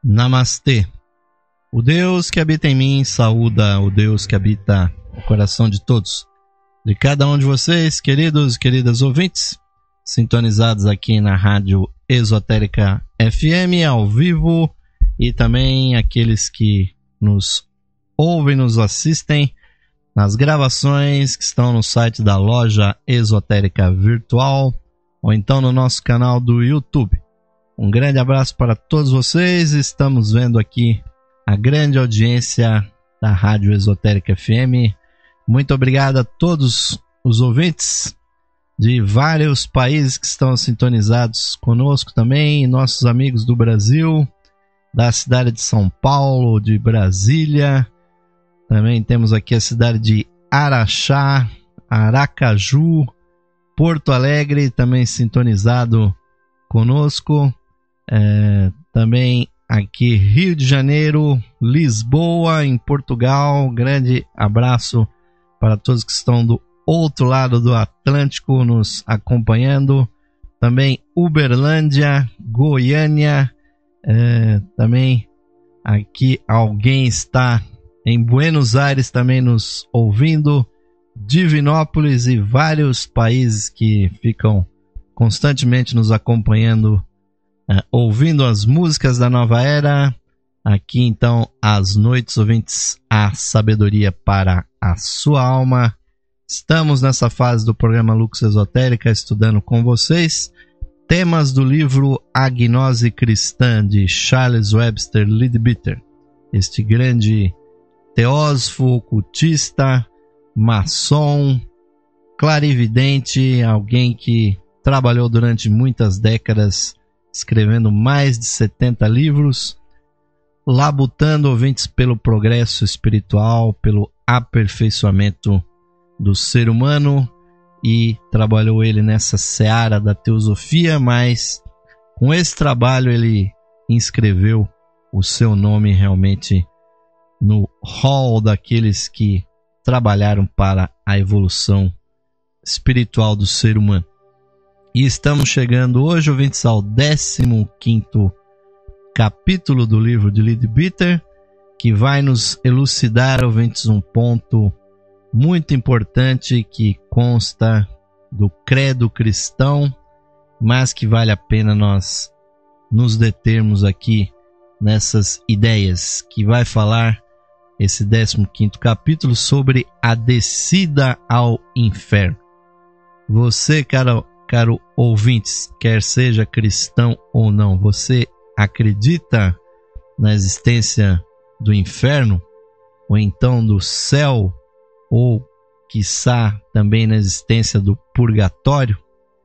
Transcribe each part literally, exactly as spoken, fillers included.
Namastê. O Deus que habita em mim saúda o Deus que habita no coração de todos. De cada um de vocês, queridos e queridas ouvintes, sintonizados aqui na Rádio Esotérica F M, ao vivo, e também aqueles que nos ouvem, nos assistem nas gravações que estão no site da Loja Esotérica Virtual, ou então no nosso canal do YouTube. Um grande abraço para todos vocês. Estamos vendo aqui a grande audiência da Rádio Esotérica F M. Muito obrigado a todos os ouvintes de vários países que estão sintonizados conosco também, nossos amigos do Brasil, da cidade de São Paulo, de Brasília. Também temos aqui a cidade de Araxá, Aracaju, Porto Alegre, também sintonizado conosco. É, também aqui Rio de Janeiro, Lisboa, em Portugal. Grande abraço para todos que estão do outro lado do Atlântico nos acompanhando. Também Uberlândia, Goiânia. É, também aqui alguém está em Buenos Aires também nos ouvindo. Divinópolis e vários países que ficam constantemente nos acompanhando, Uh, ouvindo as músicas da nova era. Aqui então, as noites ouvintes, a sabedoria para a sua alma. Estamos nessa fase do programa Lux Esotérica, estudando com vocês temas do livro A Gnose Cristã, de Charles Webster Leadbeater, este grande teósofo, ocultista, maçom, clarividente, alguém que trabalhou durante muitas décadas escrevendo mais de setenta livros, labutando ouvintes pelo progresso espiritual, pelo aperfeiçoamento do ser humano, e trabalhou ele nessa seara da teosofia, mas com esse trabalho ele inscreveu o seu nome realmente no hall daqueles que trabalharam para a evolução espiritual do ser humano. E estamos chegando hoje, ouvintes, ao décimo quinto capítulo do livro de Leadbeater, que vai nos elucidar, ouvintes, um ponto muito importante que consta do credo cristão, mas que vale a pena nós nos determos aqui nessas ideias, que vai falar esse décimo quinto capítulo sobre a descida ao inferno. Você, cara, Caro ouvintes, quer seja cristão ou não, você acredita na existência do inferno, ou então do céu, ou quiçá também na existência do purgatório?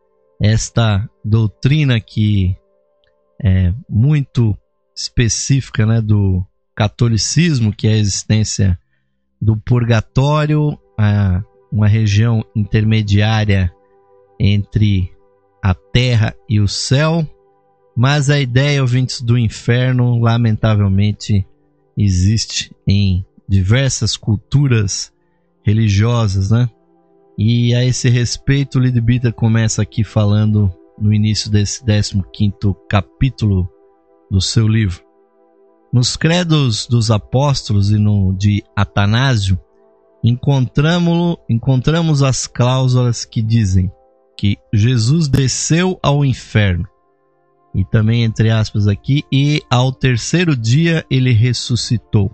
Esta doutrina que é muito específica, né, do catolicismo, que é a existência do purgatório, a uma região intermediária entre a terra e o céu, mas a ideia, ouvintes, do inferno, lamentavelmente, existe em diversas culturas religiosas, né? E a esse respeito, o Leadbeater começa aqui falando no início desse décimo quinto capítulo do seu livro. Nos credos dos apóstolos e no de Atanásio, encontramos, encontramos as cláusulas que dizem que Jesus desceu ao inferno, e também, entre aspas aqui, e ao terceiro dia ele ressuscitou.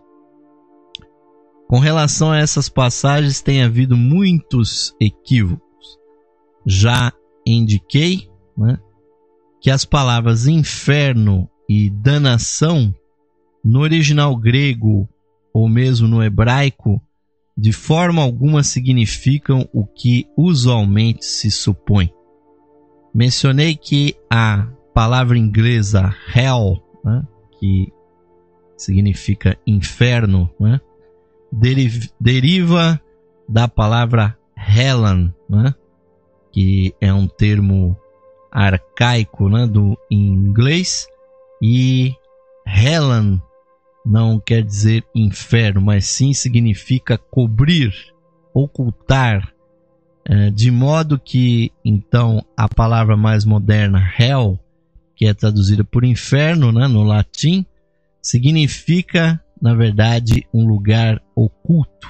Com relação a essas passagens tem havido muitos equívocos. Já indiquei, né, que as palavras inferno e danação, no original grego ou mesmo no hebraico, de forma alguma significam o que usualmente se supõe. Mencionei que a palavra inglesa hell, né, que significa inferno, né, deriva, deriva da palavra Hellan, né, que é um termo arcaico, né, do em inglês, e Hellan não quer dizer inferno, mas sim significa cobrir, ocultar, de modo que, então, a palavra mais moderna, hell, que é traduzida por inferno, né, no latim, significa, na verdade, um lugar oculto.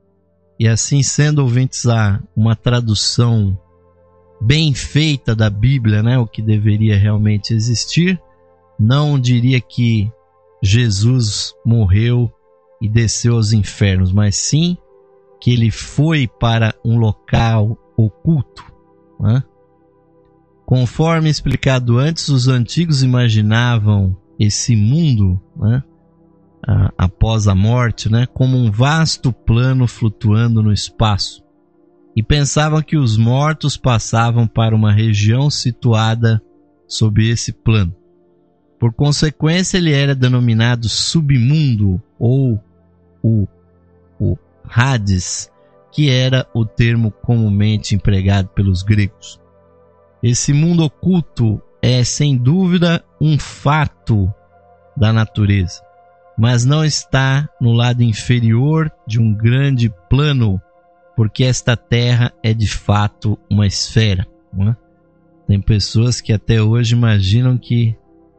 E assim sendo, ouvintes, há uma tradução bem feita da Bíblia, né, o que deveria realmente existir. Não diria que Jesus morreu e desceu aos infernos, mas sim que ele foi para um local oculto, né? Conforme explicado antes, os antigos imaginavam esse mundo, né, após a morte, né, como um vasto plano flutuando no espaço, e pensavam que os mortos passavam para uma região situada sob esse plano. Por consequência, ele era denominado submundo ou o, o Hades, que era o termo comumente empregado pelos gregos. Esse mundo oculto é, sem dúvida, um fato da natureza, mas não está no lado inferior de um grande plano, porque esta terra é de fato uma esfera, não é? Tem pessoas que até hoje imaginam que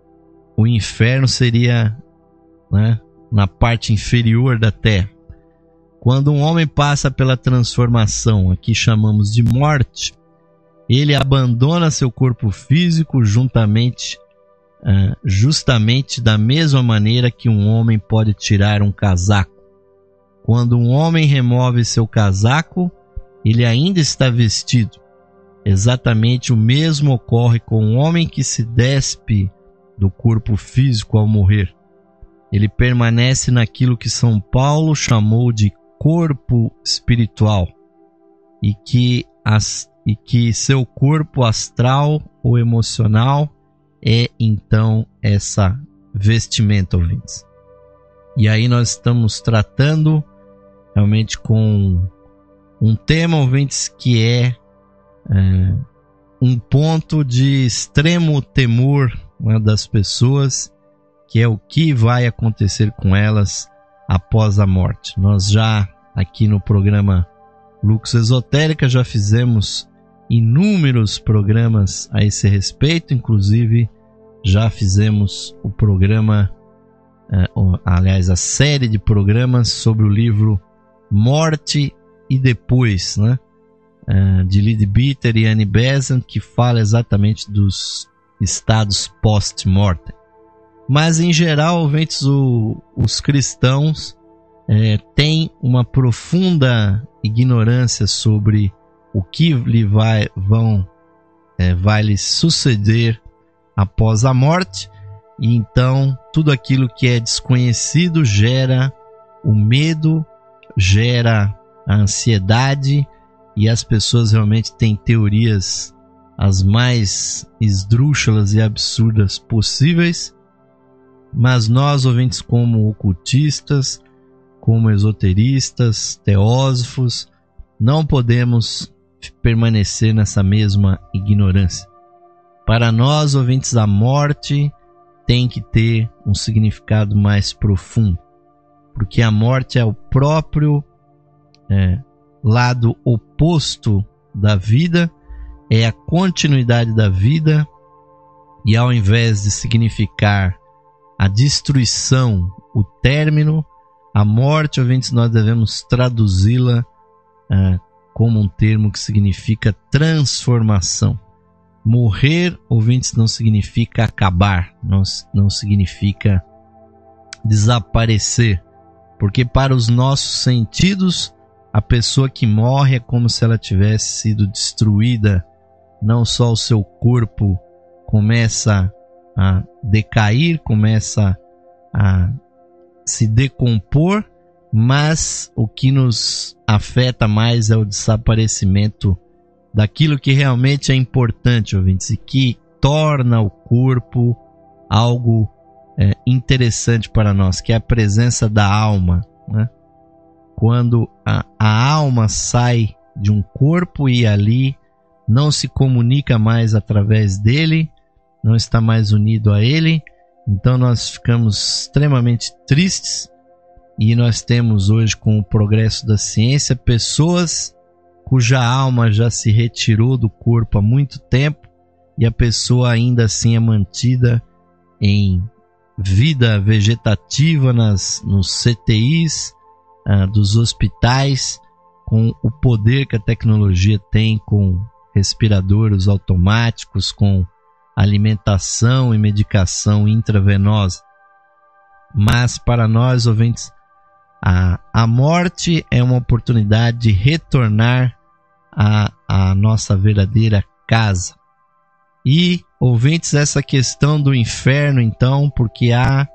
o inferno seria, né, na parte inferior da terra. Quando um homem passa pela transformação, aqui chamamos de morte, ele abandona seu corpo físico juntamente, uh, justamente da mesma maneira que um homem pode tirar um casaco. Quando um homem remove seu casaco, ele ainda está vestido. Exatamente o mesmo ocorre com um homem que se despe do corpo físico ao morrer. Ele permanece naquilo que São Paulo chamou de corpo espiritual, e que, as, e que seu corpo astral ou emocional é então essa vestimenta, ouvintes. E aí nós estamos tratando realmente com um tema, ouvintes, que é, é um ponto de extremo temor, né, das pessoas, que é o que vai acontecer com elas após a morte. Nós já aqui no programa Lux Esotérica já fizemos inúmeros programas a esse respeito, inclusive já fizemos o programa, uh, aliás, a série de programas sobre o livro Morte e Depois, né? Uh, de Leadbeater e Annie Besant, que fala exatamente dos estados post-mortem. Mas em geral, ouvintes, o, os cristãos é, têm uma profunda ignorância sobre o que lhe vai, vão, é, vai lhe suceder após a morte, e então tudo aquilo que é desconhecido gera o medo, gera a ansiedade, e as pessoas realmente têm teorias as mais esdrúxulas e absurdas possíveis. Mas nós, ouvintes, como ocultistas, como esoteristas, teósofos, não podemos permanecer nessa mesma ignorância. Para nós, ouvintes, a morte tem que ter um significado mais profundo, porque a morte é o próprio é, lado oposto da vida, é a continuidade da vida, e ao invés de significar a destruição, o término, a morte, ouvintes, nós devemos traduzi-la ah, como um termo que significa transformação. Morrer, ouvintes, não significa acabar, não, não significa desaparecer, porque para os nossos sentidos, a pessoa que morre é como se ela tivesse sido destruída. Não só o seu corpo começa a decair, começa a se decompor, mas o que nos afeta mais é o desaparecimento daquilo que realmente é importante, ouvintes, e que torna o corpo algo é, interessante para nós, que é a presença da alma, né? Quando a, a alma sai de um corpo e ali não se comunica mais através dele, não está mais unido a ele, então nós ficamos extremamente tristes, e nós temos hoje, com o progresso da ciência, pessoas cuja alma já se retirou do corpo há muito tempo, e a pessoa ainda assim é mantida em vida vegetativa nas, nos C T Is uh, dos hospitais, com o poder que a tecnologia tem com respiradores automáticos, com alimentação e medicação intravenosa. Mas para nós, ouvintes, a, a morte é uma oportunidade de retornar à, à nossa verdadeira casa. E, ouvintes, essa questão do inferno, então, porque há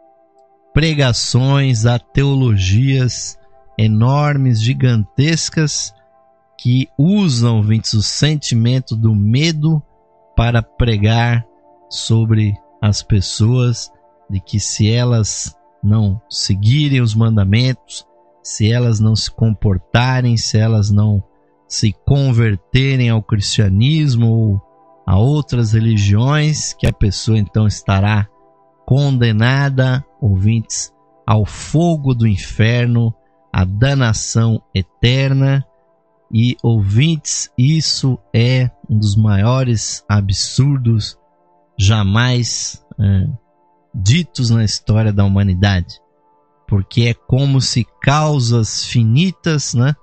pregações, há teologias enormes, gigantescas, que usam, ouvintes, o sentimento do medo para pregar sobre as pessoas, de que se elas não seguirem os mandamentos, se elas não se comportarem, se elas não se converterem ao cristianismo ou a outras religiões, que a pessoa então estará condenada, ouvintes, ao fogo do inferno, à danação eterna. E, ouvintes, isso é um dos maiores absurdos jamais é, ditos na história da humanidade, porque é como se causas finitas, né,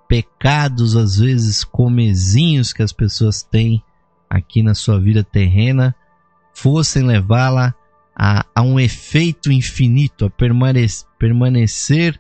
pecados às vezes comezinhos que as pessoas têm aqui na sua vida terrena, fossem levá-la a, a um efeito infinito, a permanecer, permanecer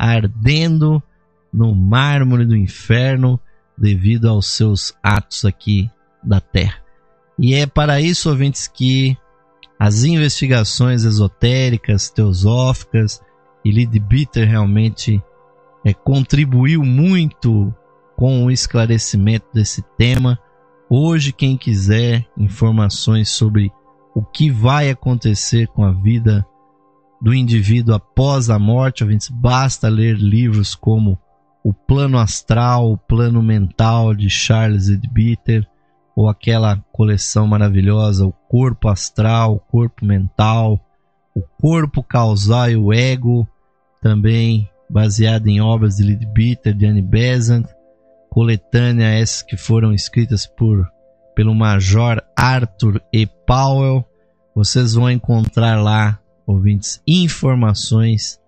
ardendo no mármore do inferno devido aos seus atos aqui da terra. E é para isso, ouvintes, que as investigações esotéricas, teosóficas, e Leadbeater realmente é, contribuiu muito com o esclarecimento desse tema. Hoje, quem quiser informações sobre o que vai acontecer com a vida do indivíduo após a morte, ouvintes, basta ler livros como O Plano Astral, O Plano Mental, de Charles Leadbeater, ou aquela coleção maravilhosa, O Corpo Astral, O Corpo Mental, O Corpo Causal e o Ego, também baseado em obras de Leadbeater, de Annie Besant, coletânea essas que foram escritas por, pelo Major Arthur E. Powell. Vocês vão encontrar lá, ouvintes, informações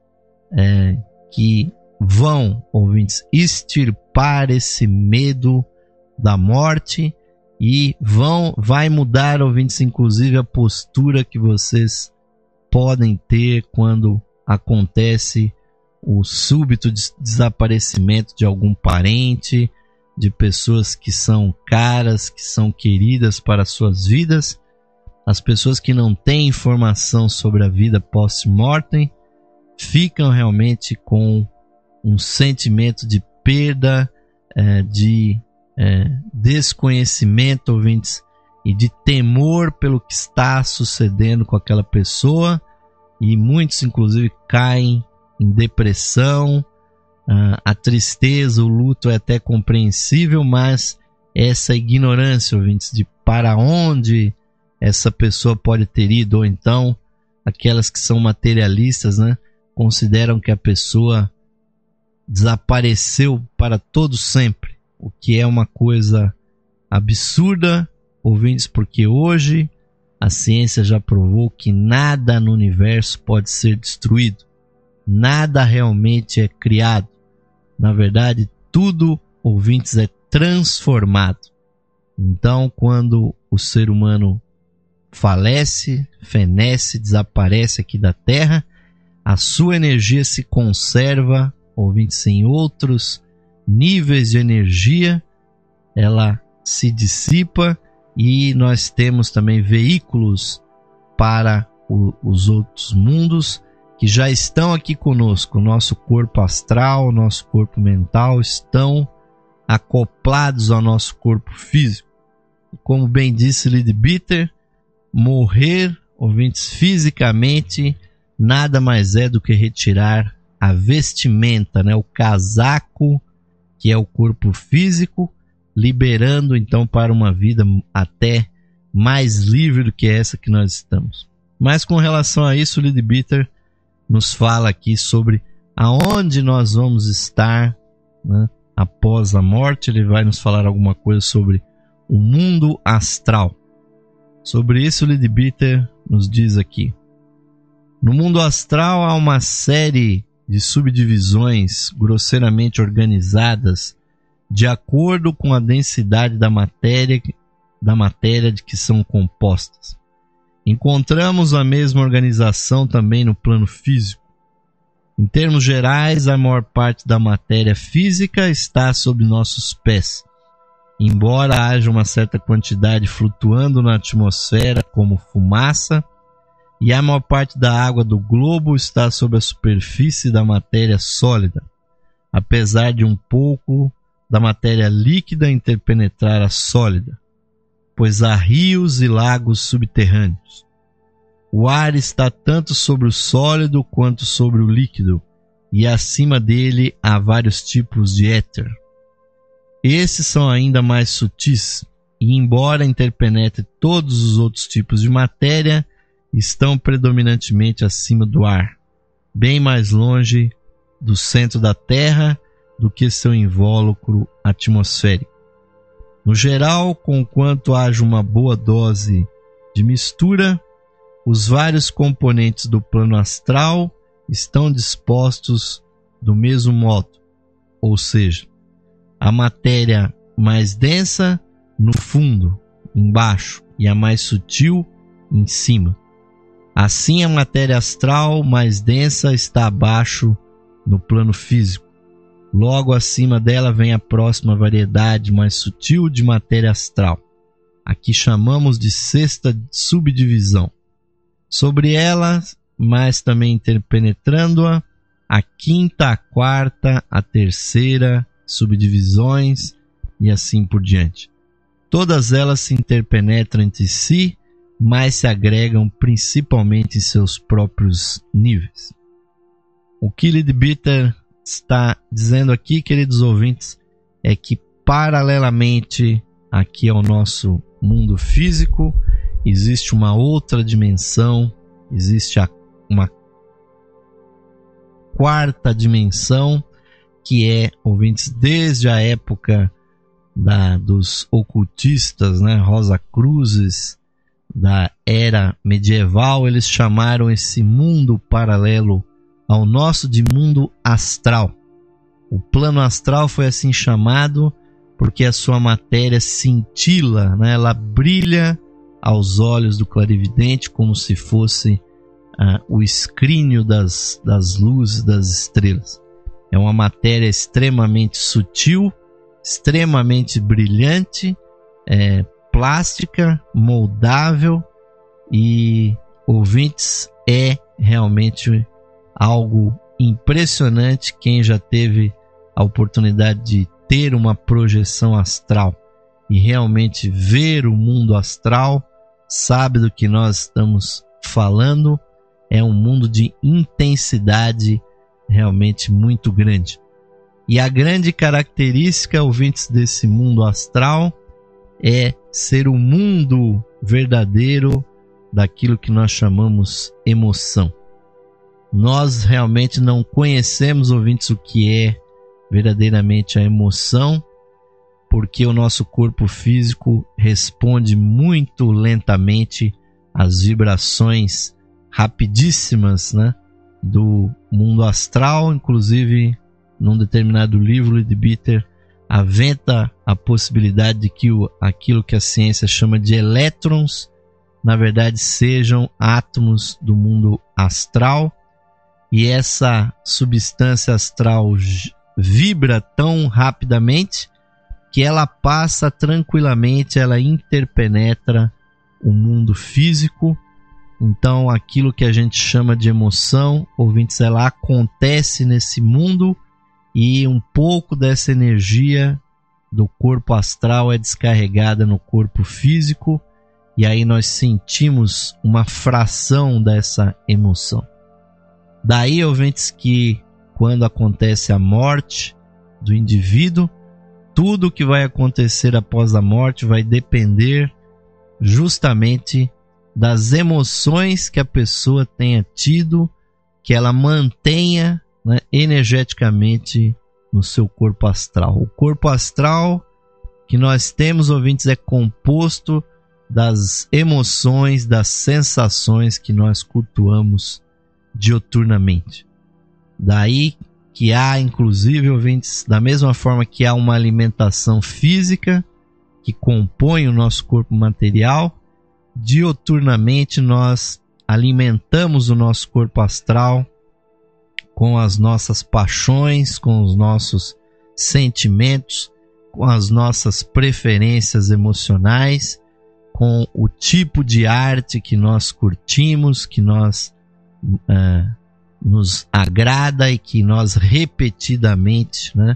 é, que vão, ouvintes, extirpar esse medo da morte e vão, vai mudar, ouvintes, inclusive a postura que vocês podem ter quando acontece o súbito desaparecimento de algum parente, de pessoas que são caras, que são queridas para suas vidas. As pessoas que não têm informação sobre a vida pós-mortem ficam realmente com um sentimento de perda, é, de é, desconhecimento, ouvintes, e de temor pelo que está sucedendo com aquela pessoa, e muitos inclusive caem em depressão. A tristeza, o luto é até compreensível, mas essa ignorância, ouvintes, de para onde essa pessoa pode ter ido, ou então aquelas que são materialistas, né, consideram que a pessoa desapareceu para todo sempre, o que é uma coisa absurda, ouvintes, porque hoje a ciência já provou que nada no universo pode ser destruído, nada realmente é criado. Na verdade, tudo, ouvintes, é transformado. Então, quando o ser humano falece, fenece, desaparece aqui da Terra, a sua energia se conserva, ouvintes, em outros níveis de energia, ela se dissipa e nós temos também veículos para o, os outros mundos que já estão aqui conosco. O nosso corpo astral, o nosso corpo mental estão acoplados ao nosso corpo físico. Como bem disse Leadbeater, morrer, ouvintes, fisicamente nada mais é do que retirar a vestimenta, né, o casaco que é o corpo físico, liberando então para uma vida até mais livre do que essa que nós estamos. Mas com relação a isso, Leadbeater nos fala aqui sobre aonde nós vamos estar, né, após a morte. Ele vai nos falar alguma coisa sobre o mundo astral. Sobre isso, Leadbeater nos diz aqui: No mundo astral há uma série de subdivisões grosseiramente organizadas de acordo com a densidade da matéria, da matéria de que são compostas. Encontramos a mesma organização também no plano físico. Em termos gerais, a maior parte da matéria física está sob nossos pés. Embora haja uma certa quantidade flutuando na atmosfera como fumaça, e a maior parte da água do globo está sob a superfície da matéria sólida, apesar de um pouco da matéria líquida interpenetrar a sólida, pois há rios e lagos subterrâneos. O ar está tanto sobre o sólido quanto sobre o líquido, e acima dele há vários tipos de éter. Esses são ainda mais sutis, e embora interpenetre todos os outros tipos de matéria, estão predominantemente acima do ar, bem mais longe do centro da Terra do que seu invólucro atmosférico. No geral, conquanto haja uma boa dose de mistura, os vários componentes do plano astral estão dispostos do mesmo modo, ou seja, a matéria mais densa no fundo, embaixo, e a mais sutil em cima. Assim, a matéria astral mais densa está abaixo no plano físico. Logo acima dela vem a próxima variedade mais sutil de matéria astral. Aqui chamamos de sexta subdivisão. Sobre ela, mas também interpenetrando-a, a quinta, a quarta, a terceira subdivisões e assim por diante. Todas elas se interpenetram entre si, mas se agregam principalmente em seus próprios níveis. O que Leadbeater está dizendo aqui, queridos ouvintes, é que paralelamente aqui ao nosso mundo físico, existe uma outra dimensão, existe a, uma quarta dimensão, que é, ouvintes, desde a época da, dos ocultistas, né, Rosacruzes, da era medieval, eles chamaram esse mundo paralelo ao nosso de mundo astral. O plano astral foi assim chamado porque a sua matéria cintila, né? Ela brilha aos olhos do clarividente como se fosse ah, o escrínio das, das luzes das estrelas. É uma matéria extremamente sutil, extremamente brilhante, é, plástica, moldável e, ouvintes, é realmente algo impressionante. Quem já teve a oportunidade de ter uma projeção astral e realmente ver o mundo astral sabe do que nós estamos falando. É um mundo de intensidade realmente muito grande. E a grande característica, ouvintes, desse mundo astral é ser o mundo verdadeiro daquilo que nós chamamos emoção. Nós realmente não conhecemos, ouvintes, o que é verdadeiramente a emoção, porque o nosso corpo físico responde muito lentamente às vibrações rapidíssimas, né, do mundo astral. Inclusive, num determinado livro, Leadbeater aventa a possibilidade de que o, aquilo que a ciência chama de elétrons, na verdade, sejam átomos do mundo astral, e essa substância astral vibra tão rapidamente que ela passa tranquilamente, ela interpenetra o mundo físico. Então, aquilo que a gente chama de emoção, ouvintes, ela acontece nesse mundo, e um pouco dessa energia do corpo astral é descarregada no corpo físico, e aí nós sentimos uma fração dessa emoção. Daí, ouvintes, que quando acontece a morte do indivíduo, tudo que vai acontecer após a morte vai depender justamente das emoções que a pessoa tenha tido, que ela mantenha, né, energeticamente no seu corpo astral. O corpo astral que nós temos, ouvintes, é composto das emoções, das sensações que nós cultuamos dioturnamente. Daí que há, inclusive, ouvintes, da mesma forma que há uma alimentação física que compõe o nosso corpo material, dioturnamente nós alimentamos o nosso corpo astral com as nossas paixões, com os nossos sentimentos, com as nossas preferências emocionais, com o tipo de arte que nós curtimos, que nós uh, nos agrada e que nós repetidamente, né,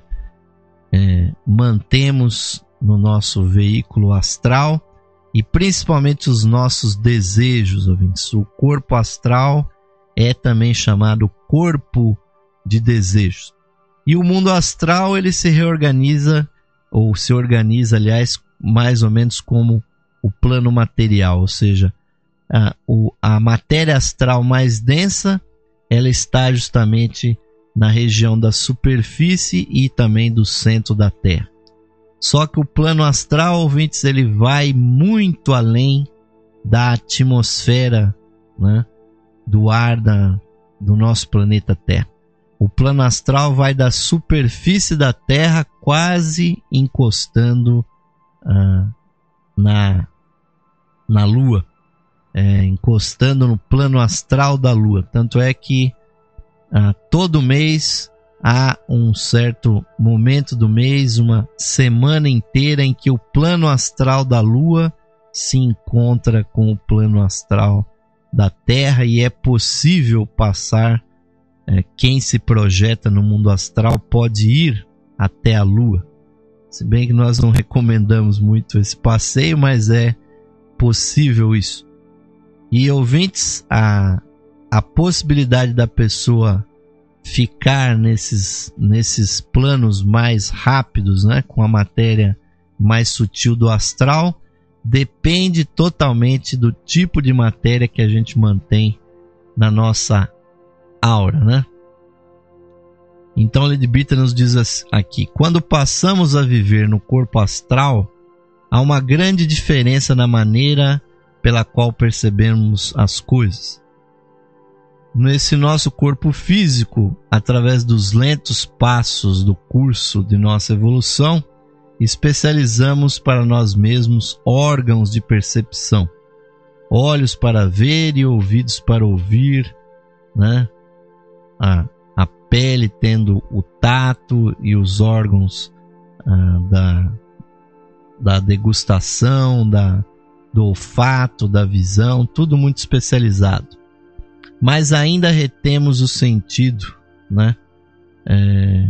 é, mantemos no nosso veículo astral, e principalmente os nossos desejos, ouvintes. O corpo astral é também chamado corpo de desejos. E o mundo astral, ele se reorganiza, ou se organiza, aliás, mais ou menos como o plano material, ou seja, a, o, a matéria astral mais densa, ela está justamente na região da superfície e também do centro da Terra. Só que o plano astral, ouvintes, ele vai muito além da atmosfera, né, do ar da, do nosso planeta Terra. O plano astral vai da superfície da Terra quase encostando ah, na, na Lua, é, encostando no plano astral da Lua. Tanto é que ah, todo mês há um certo momento do mês, uma semana inteira em que o plano astral da Lua se encontra com o plano astral da Terra, e é possível passar, é, quem se projeta no mundo astral pode ir até a Lua. Se bem que nós não recomendamos muito esse passeio, mas é possível isso. E, ouvintes, a, a possibilidade da pessoa ficar nesses, nesses planos mais rápidos, né, com a matéria mais sutil do astral, depende totalmente do tipo de matéria que a gente mantém na nossa aura, né? Então, Leadbeater nos diz aqui: quando passamos a viver no corpo astral, há uma grande diferença na maneira pela qual percebemos as coisas. Nesse nosso corpo físico, através dos lentos passos do curso de nossa evolução, especializamos para nós mesmos órgãos de percepção, olhos para ver e ouvidos para ouvir, né? A, a pele tendo o tato e os órgãos ah, da, da degustação, da, do olfato, da visão, tudo muito especializado. Mas ainda retemos o sentido, né, é,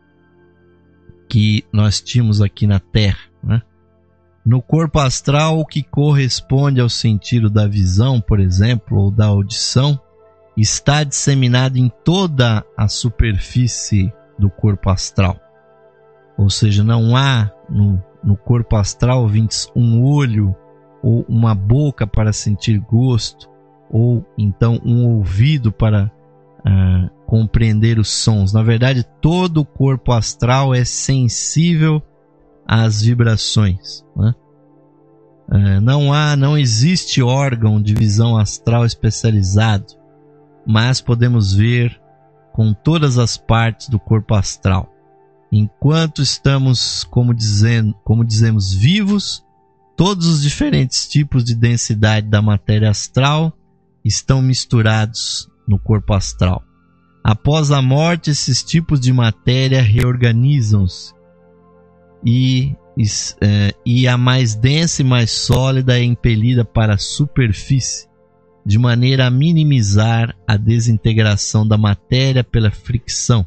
que nós tínhamos aqui na Terra, né? No corpo astral, o que corresponde ao sentido da visão, por exemplo, ou da audição, está disseminado em toda a superfície do corpo astral. Ou seja, não há no, no corpo astral, ouvintes, um olho ou uma boca para sentir gosto, ou então um ouvido para uh, compreender os sons. Na verdade, todo o corpo astral é sensível às vibrações, né? Uh, não há, não existe órgão de visão astral especializado, mas podemos ver com todas as partes do corpo astral. Enquanto estamos, como, dizendo, como dizemos, vivos, todos os diferentes tipos de densidade da matéria astral estão misturados no corpo astral. Após a morte, esses tipos de matéria reorganizam-se e, e, é, e a mais densa e mais sólida é impelida para a superfície, de maneira a minimizar a desintegração da matéria pela fricção.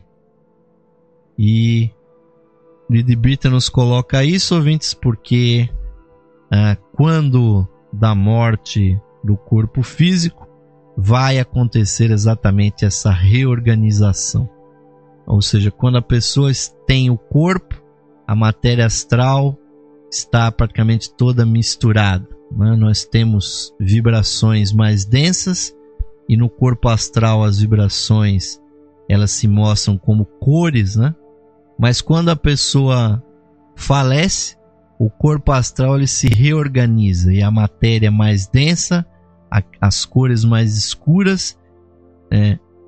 E Leadbeater nos coloca isso, ouvintes, porque ah, quando da morte do corpo físico, vai acontecer exatamente essa reorganização. Ou seja, quando a pessoa tem o corpo, a matéria astral está praticamente toda misturada, né? Nós temos vibrações mais densas, e no corpo astral as vibrações elas se mostram como cores, né? Mas quando a pessoa falece, o corpo astral ele se reorganiza, e a matéria mais densa, as cores mais escuras, é,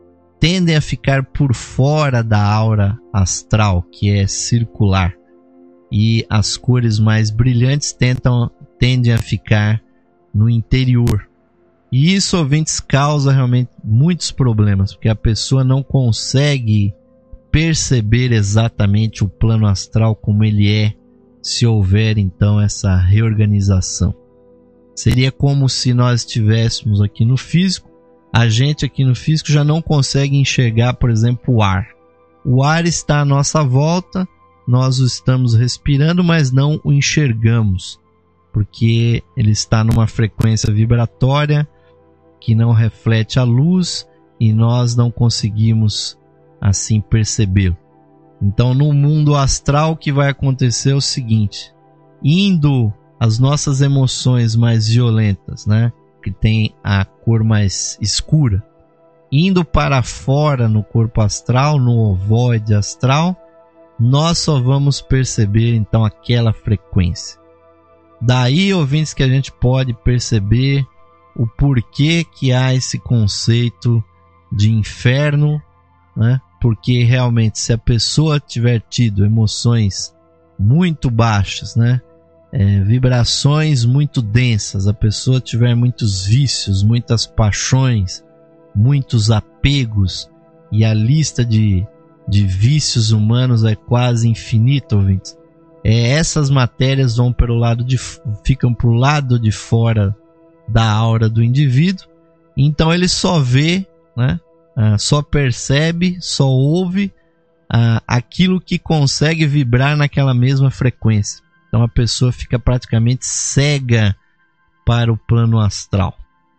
tendem a ficar por fora da aura astral, que é circular. E as cores mais brilhantes tentam, tendem a ficar no interior. E isso, ouvintes, causa realmente muitos problemas, porque a pessoa não consegue perceber exatamente o plano astral como ele é, se houver então essa reorganização. Seria como se nós estivéssemos aqui no físico, a gente aqui no físico já não consegue enxergar, por exemplo, o ar. O ar está à nossa volta, nós o estamos respirando, mas não o enxergamos, porque ele está numa frequência vibratória que não reflete a luz e nós não conseguimos assim percebê-lo. Então, no mundo astral, o que vai acontecer é o seguinte: indo as nossas emoções mais violentas, né, que tem a cor mais escura, indo para fora no corpo astral, no ovoide astral, nós só vamos perceber então aquela frequência. Daí, ouvintes, que a gente pode perceber o porquê que há esse conceito de inferno, né? Porque realmente, se a pessoa tiver tido emoções muito baixas, né? É, vibrações muito densas, a pessoa tiver muitos vícios, muitas paixões, muitos apegos, e a lista de, de vícios humanos é quase infinita, ouvintes. É, essas matérias vão pelo lado de, ficam para o lado de fora da aura do indivíduo, então ele só vê, né, ah, só percebe, só ouve ah, aquilo que consegue vibrar naquela mesma frequência. Então a pessoa fica praticamente cega para o plano astral.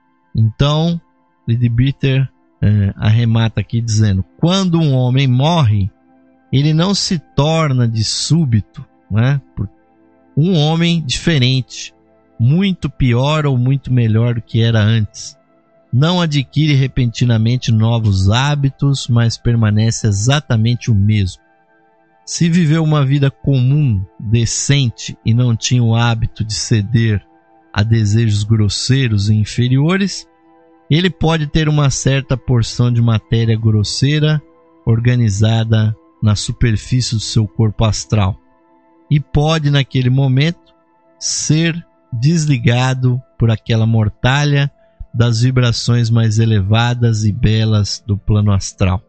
Então, Leadbeater eh, arremata aqui dizendo: quando um homem morre, ele não se torna de súbito, né, um homem diferente, muito pior ou muito melhor do que era antes. Não adquire repentinamente novos hábitos, mas permanece exatamente o mesmo. Se viveu uma vida comum, decente e não tinha o hábito de ceder a desejos grosseiros e inferiores, ele pode ter uma certa porção de matéria grosseira organizada na superfície do seu corpo astral e pode, naquele momento, ser desligado por aquela mortalha das vibrações mais elevadas e belas do plano astral.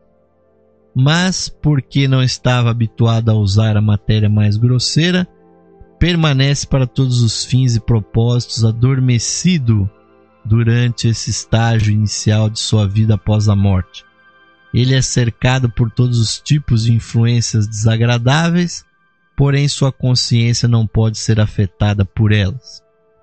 Mas, porque não estava habituado a usar a matéria mais grosseira, permanece para todos os fins e propósitos adormecido durante esse estágio inicial de sua vida após a morte. Ele é cercado por todos os tipos de influências desagradáveis, porém sua consciência não pode ser afetada por elas.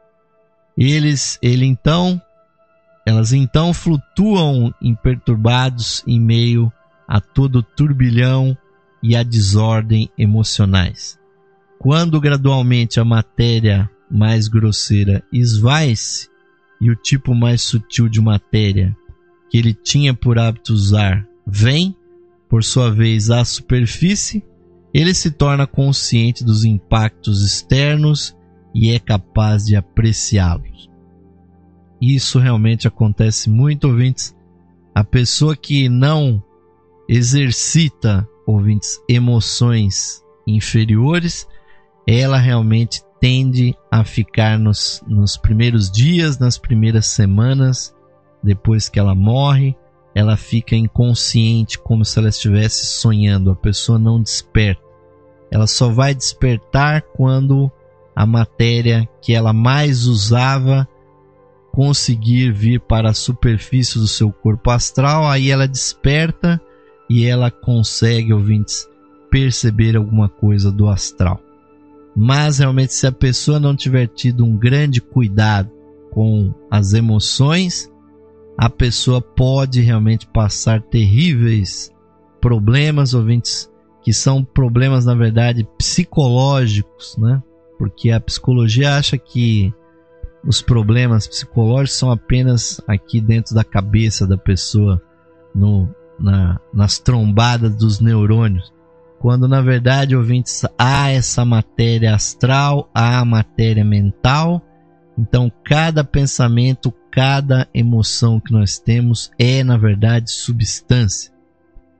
Eles, ele então, elas então flutuam imperturbados em meio a todo o turbilhão e a desordem emocionais. Quando gradualmente a matéria mais grosseira esvai-se e o tipo mais sutil de matéria que ele tinha por hábito usar vem, por sua vez, à superfície, ele se torna consciente dos impactos externos e é capaz de apreciá-los. Isso realmente acontece muito, ouvintes. A pessoa que não exercita, ouvintes, emoções inferiores, ela realmente tende a ficar nos, nos primeiros dias, nas primeiras semanas, depois que ela morre, ela fica inconsciente, como se ela estivesse sonhando. A pessoa não desperta. Ela só vai despertar quando a matéria que ela mais usava conseguir vir para a superfície do seu corpo astral. Aí ela desperta e ela consegue, ouvintes, perceber alguma coisa do astral. Mas realmente, se a pessoa não tiver tido um grande cuidado com as emoções, a pessoa pode realmente passar terríveis problemas, ouvintes, que são problemas, na verdade, psicológicos, né? Porque a psicologia acha que os problemas psicológicos são apenas aqui dentro da cabeça da pessoa, no, na, nas trombadas dos neurônios. Quando, na verdade, ouvintes, há essa matéria astral, há a matéria mental. Então, cada pensamento, cada emoção que nós temos é, na verdade, substância.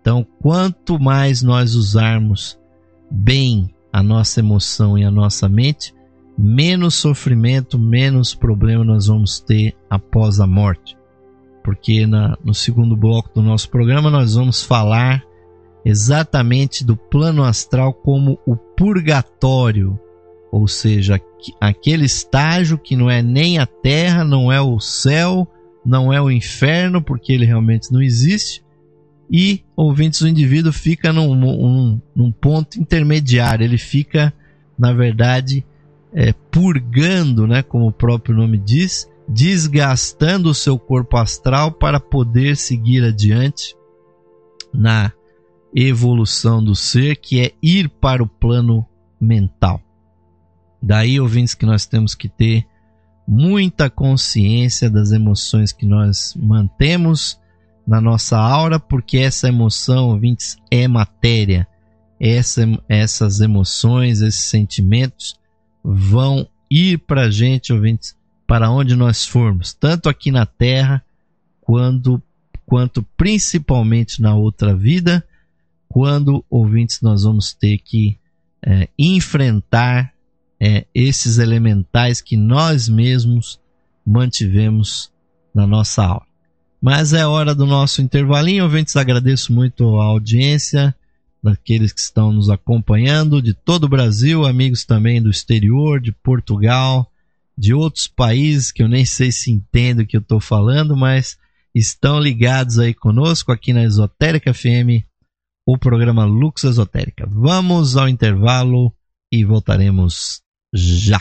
Então, quanto mais nós usarmos bem a nossa emoção e a nossa mente, menos sofrimento, menos problema nós vamos ter após a morte. Porque na, no segundo bloco do nosso programa nós vamos falar exatamente do plano astral como o purgatório, ou seja, aquele estágio que não é nem a terra, não é o céu, não é o inferno, porque ele realmente não existe. E, ouvintes, o indivíduo fica num, num, num ponto intermediário, ele fica, na verdade, é, purgando, né, como o próprio nome diz, desgastando o seu corpo astral para poder seguir adiante na evolução do ser, que é ir para o plano mental. Daí, ouvintes, que nós temos que ter muita consciência das emoções que nós mantemos na nossa aura, porque essa emoção, ouvintes, é matéria. Essa, essas emoções, esses sentimentos vão ir para a gente, ouvintes, para onde nós formos, tanto aqui na Terra, quando, quanto principalmente na outra vida, quando, ouvintes, nós vamos ter que é, enfrentar é, esses elementais que nós mesmos mantivemos na nossa aura. Mas é hora do nosso intervalinho, ouvintes. Agradeço muito a audiência daqueles que estão nos acompanhando de todo o Brasil, amigos também do exterior, de Portugal, de outros países que eu nem sei se entendo o que eu estou falando, mas estão ligados aí conosco aqui na Esotérica F M, o programa Lux Esotérica. Vamos ao intervalo e voltaremos já.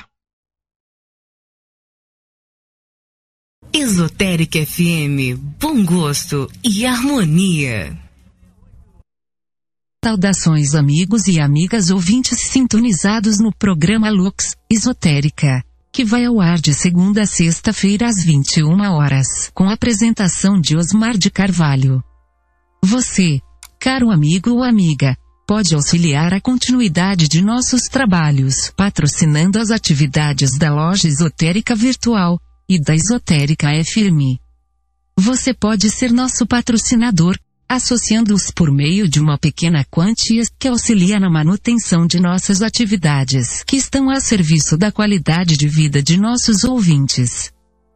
Esotérica F M, bom gosto e harmonia. Saudações, amigos e amigas ouvintes sintonizados no programa Lux Esotérica, que vai ao ar de segunda a sexta-feira às vinte e uma horas, com a apresentação de Osmar de Carvalho. Você, caro amigo ou amiga, pode auxiliar a continuidade de nossos trabalhos, patrocinando as atividades da Loja Esotérica Virtual e da Esotérica F M. Você pode ser nosso patrocinador, associando-os por meio de uma pequena quantia que auxilia na manutenção de nossas atividades, que estão a serviço da qualidade de vida de nossos ouvintes.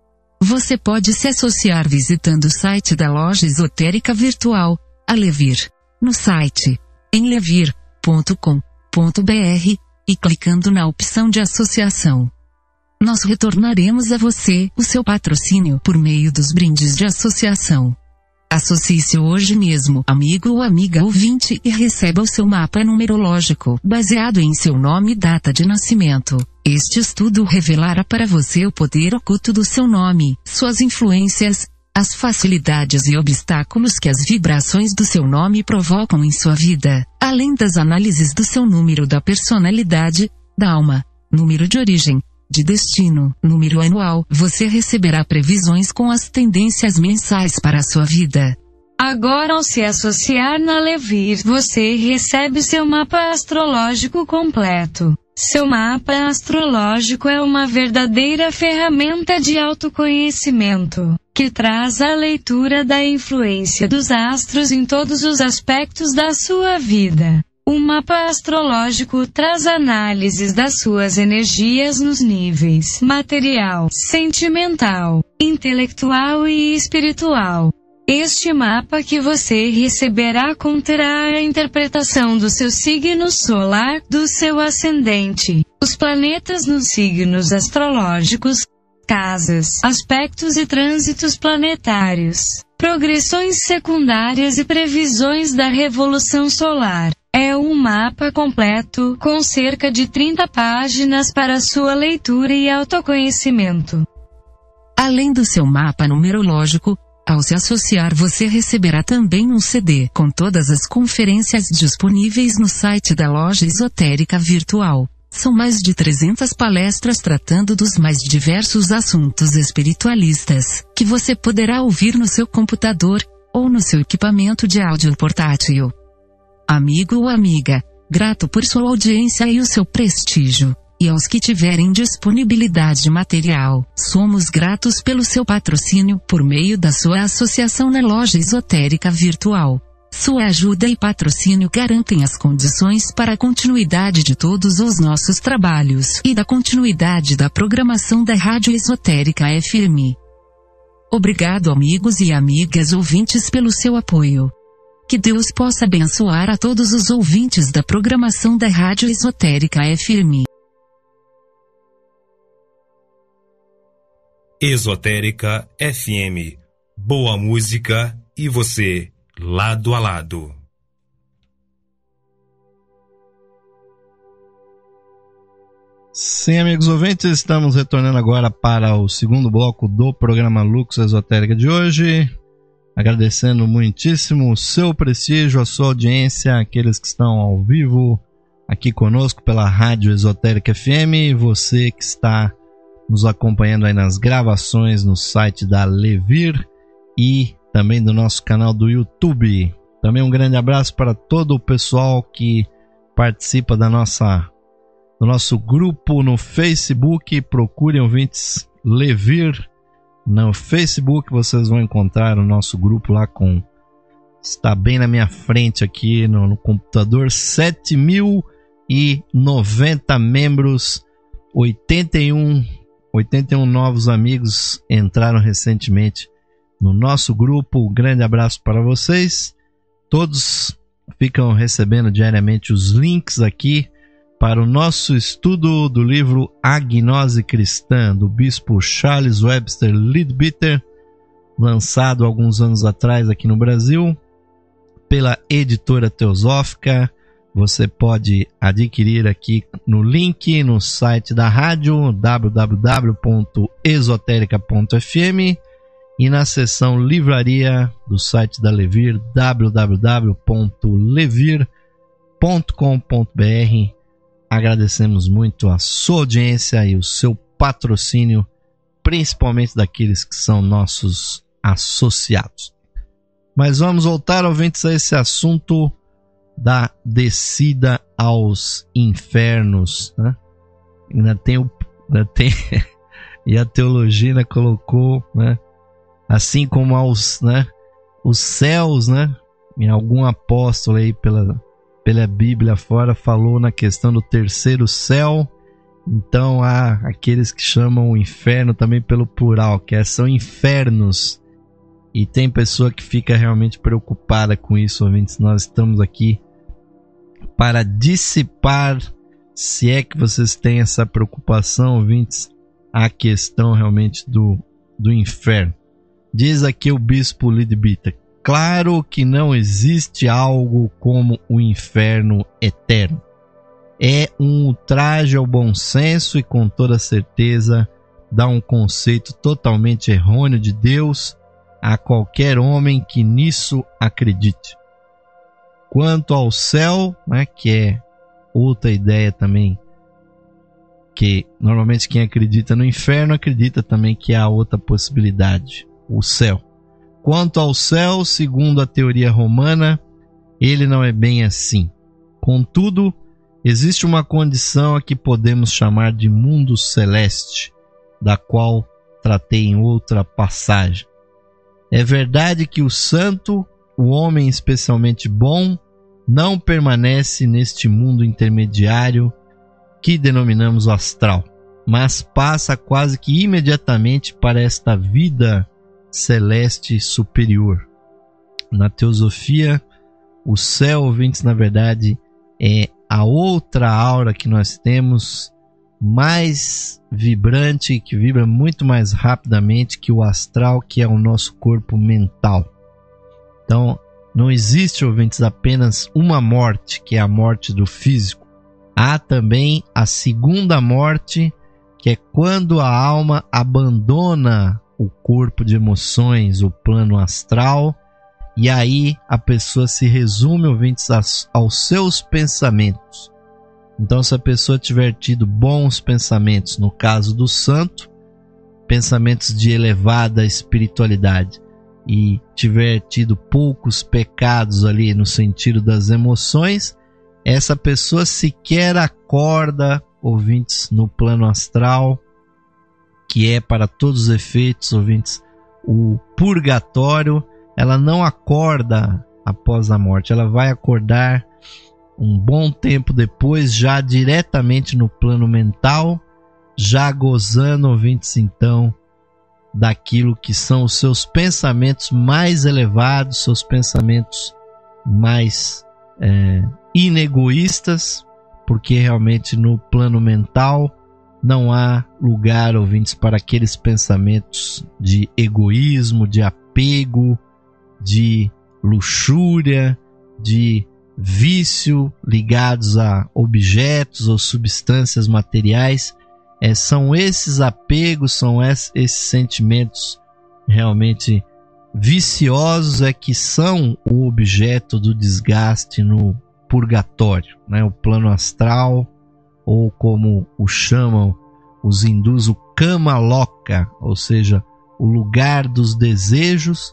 Você pode se associar visitando o site da Loja Esotérica Virtual, a Levir, no site em levir ponto com ponto b r e clicando na opção de associação. Nós retornaremos a você o seu patrocínio por meio dos brindes de associação. Associe-se hoje mesmo, amigo ou amiga ouvinte, e receba o seu mapa numerológico, baseado em seu nome e data de nascimento. Este estudo revelará para você o poder oculto do seu nome, suas influências, as facilidades e obstáculos que as vibrações do seu nome provocam em sua vida, além das análises do seu número da personalidade, da alma, número de origem, de destino, número anual. Você receberá previsões com as tendências mensais para a sua vida. Agora, ao se associar na Levir, você recebe seu mapa astrológico completo. Seu mapa astrológico é uma verdadeira ferramenta de autoconhecimento, que traz a leitura da influência dos astros em todos os aspectos da sua vida. O mapa astrológico traz análises das suas energias nos níveis material, sentimental, intelectual e espiritual. Este mapa que você receberá conterá a interpretação do seu signo solar, do seu ascendente, os planetas nos signos astrológicos, casas, aspectos e trânsitos planetários, progressões secundárias e previsões da revolução solar. É um mapa completo, com cerca de trinta páginas para sua leitura e autoconhecimento. Além do seu mapa numerológico, ao se associar você receberá também um C D com todas as conferências disponíveis no site da Loja Esotérica Virtual. São mais de trezentas palestras tratando dos mais diversos assuntos espiritualistas, que você poderá ouvir no seu computador, ou no seu equipamento de áudio portátil. Amigo ou amiga, grato por sua audiência e o seu prestígio. E aos que tiverem disponibilidade material, somos gratos pelo seu patrocínio por meio da sua associação na Loja Esotérica Virtual. Sua ajuda e patrocínio garantem as condições para a continuidade de todos os nossos trabalhos e da continuidade da programação da Rádio Esotérica F M. Obrigado, amigos e amigas ouvintes, pelo seu apoio. Que Deus possa abençoar a todos os ouvintes da programação da Rádio Esotérica F M. Esotérica F M. Boa música e você lado a lado. Sim, amigos ouvintes, estamos retornando agora para o segundo bloco do programa Lux Esotérica de hoje. Agradecendo muitíssimo o seu prestígio, a sua audiência, aqueles que estão ao vivo aqui conosco pela Rádio Esotérica F M, você que está nos acompanhando aí nas gravações no site da Levir e também do nosso canal do YouTube. Também um grande abraço para todo o pessoal que participa da nossa, do nosso grupo no Facebook. Procurem ouvintes Levir no Facebook, vocês vão encontrar o nosso grupo lá com... Está bem na minha frente aqui no, no computador, sete mil e noventa membros, oitenta e um, oitenta e um novos amigos entraram recentemente no nosso grupo. Um grande abraço para vocês. Todos ficam recebendo diariamente os links aqui para o nosso estudo do livro A Gnose Cristã, do bispo Charles Webster Leadbeater, lançado alguns anos atrás aqui no Brasil, pela editora Teosófica. Você pode adquirir aqui no link no site da rádio, w w w ponto esotérica ponto f m, e na seção livraria do site da Levir, w w w ponto levir ponto com ponto b r. Agradecemos muito a sua audiência e o seu patrocínio, principalmente daqueles que são nossos associados. Mas vamos voltar, ouvintes, a esse assunto da descida aos infernos, né? Ainda tem o... Ainda tem, e a teologia ainda colocou, né? Assim como aos, né, os céus, né? Em algum apóstolo aí pela, pela Bíblia fora falou na questão do terceiro céu. Então há aqueles que chamam o inferno também pelo plural, que são infernos. E tem pessoa que fica realmente preocupada com isso, ouvintes. Nós estamos aqui para dissipar, se é que vocês têm essa preocupação, ouvintes, a questão realmente do, do inferno. Diz aqui o bispo Leadbeater: claro que não existe algo como o inferno eterno. É um ultraje ao bom senso e com toda certeza dá um conceito totalmente errôneo de Deus a qualquer homem que nisso acredite. Quanto ao céu, né, que é outra ideia também, que normalmente quem acredita no inferno acredita também que há outra possibilidade, o céu. Quanto ao céu, segundo a teoria romana, ele não é bem assim. Contudo, existe uma condição a que podemos chamar de mundo celeste, da qual tratei em outra passagem. É verdade que o santo, o homem especialmente bom, não permanece neste mundo intermediário que denominamos astral, mas passa quase que imediatamente para esta vida celeste superior. Na teosofia, o céu, ouvintes, na verdade, é a outra aura que nós temos, mais vibrante, que vibra muito mais rapidamente que o astral, que é o nosso corpo mental. Então, não existe, ouvintes, apenas uma morte, que é a morte do físico. Há também a segunda morte, que é quando a alma abandona o corpo de emoções, o plano astral, e aí a pessoa se resume, ouvintes, aos seus pensamentos. Então, se a pessoa tiver tido bons pensamentos, no caso do santo, pensamentos de elevada espiritualidade, e tiver tido poucos pecados ali no sentido das emoções, essa pessoa sequer acorda, ouvintes, no plano astral, que é para todos os efeitos, ouvintes, o purgatório. Ela não acorda após a morte. Ela vai acordar um bom tempo depois, já diretamente no plano mental, já gozando, ouvintes, então, daquilo que são os seus pensamentos mais elevados, seus pensamentos mais é, inegoístas, porque realmente no plano mental não há lugar, ouvintes, para aqueles pensamentos de egoísmo, de apego, de luxúria, de vício ligados a objetos ou substâncias materiais. É, são esses apegos, são esses, esses sentimentos realmente viciosos é que são o objeto do desgaste no purgatório, né? O plano astral, ou como o chamam os hindus, o Kama Loka, ou seja, o lugar dos desejos.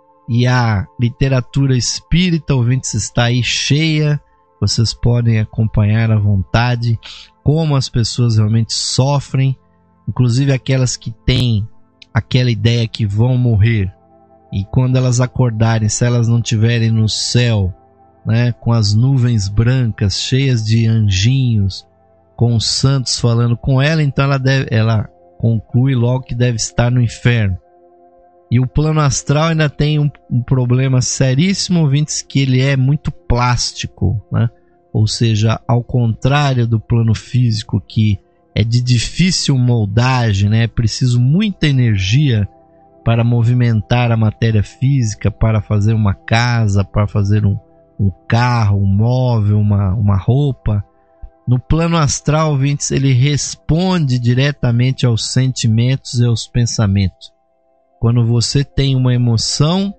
E a literatura espírita, ouvintes, está aí cheia, vocês podem acompanhar à vontade como as pessoas realmente sofrem, inclusive aquelas que têm aquela ideia que vão morrer, e quando elas acordarem, se elas não estiverem no céu, né, com as nuvens brancas cheias de anjinhos, com os santos falando com ela, então ela, deve, ela conclui logo que deve estar no inferno. E o plano astral ainda tem um, um problema seríssimo, ouvintes, que ele é muito plástico, né? Ou seja, ao contrário do plano físico, que é de difícil moldagem, né? É preciso muita energia para movimentar a matéria física, para fazer uma casa, para fazer um, um carro, um móvel, uma, uma roupa. No plano astral, ouvintes, ele responde diretamente aos sentimentos e aos pensamentos. Quando você tem uma emoção,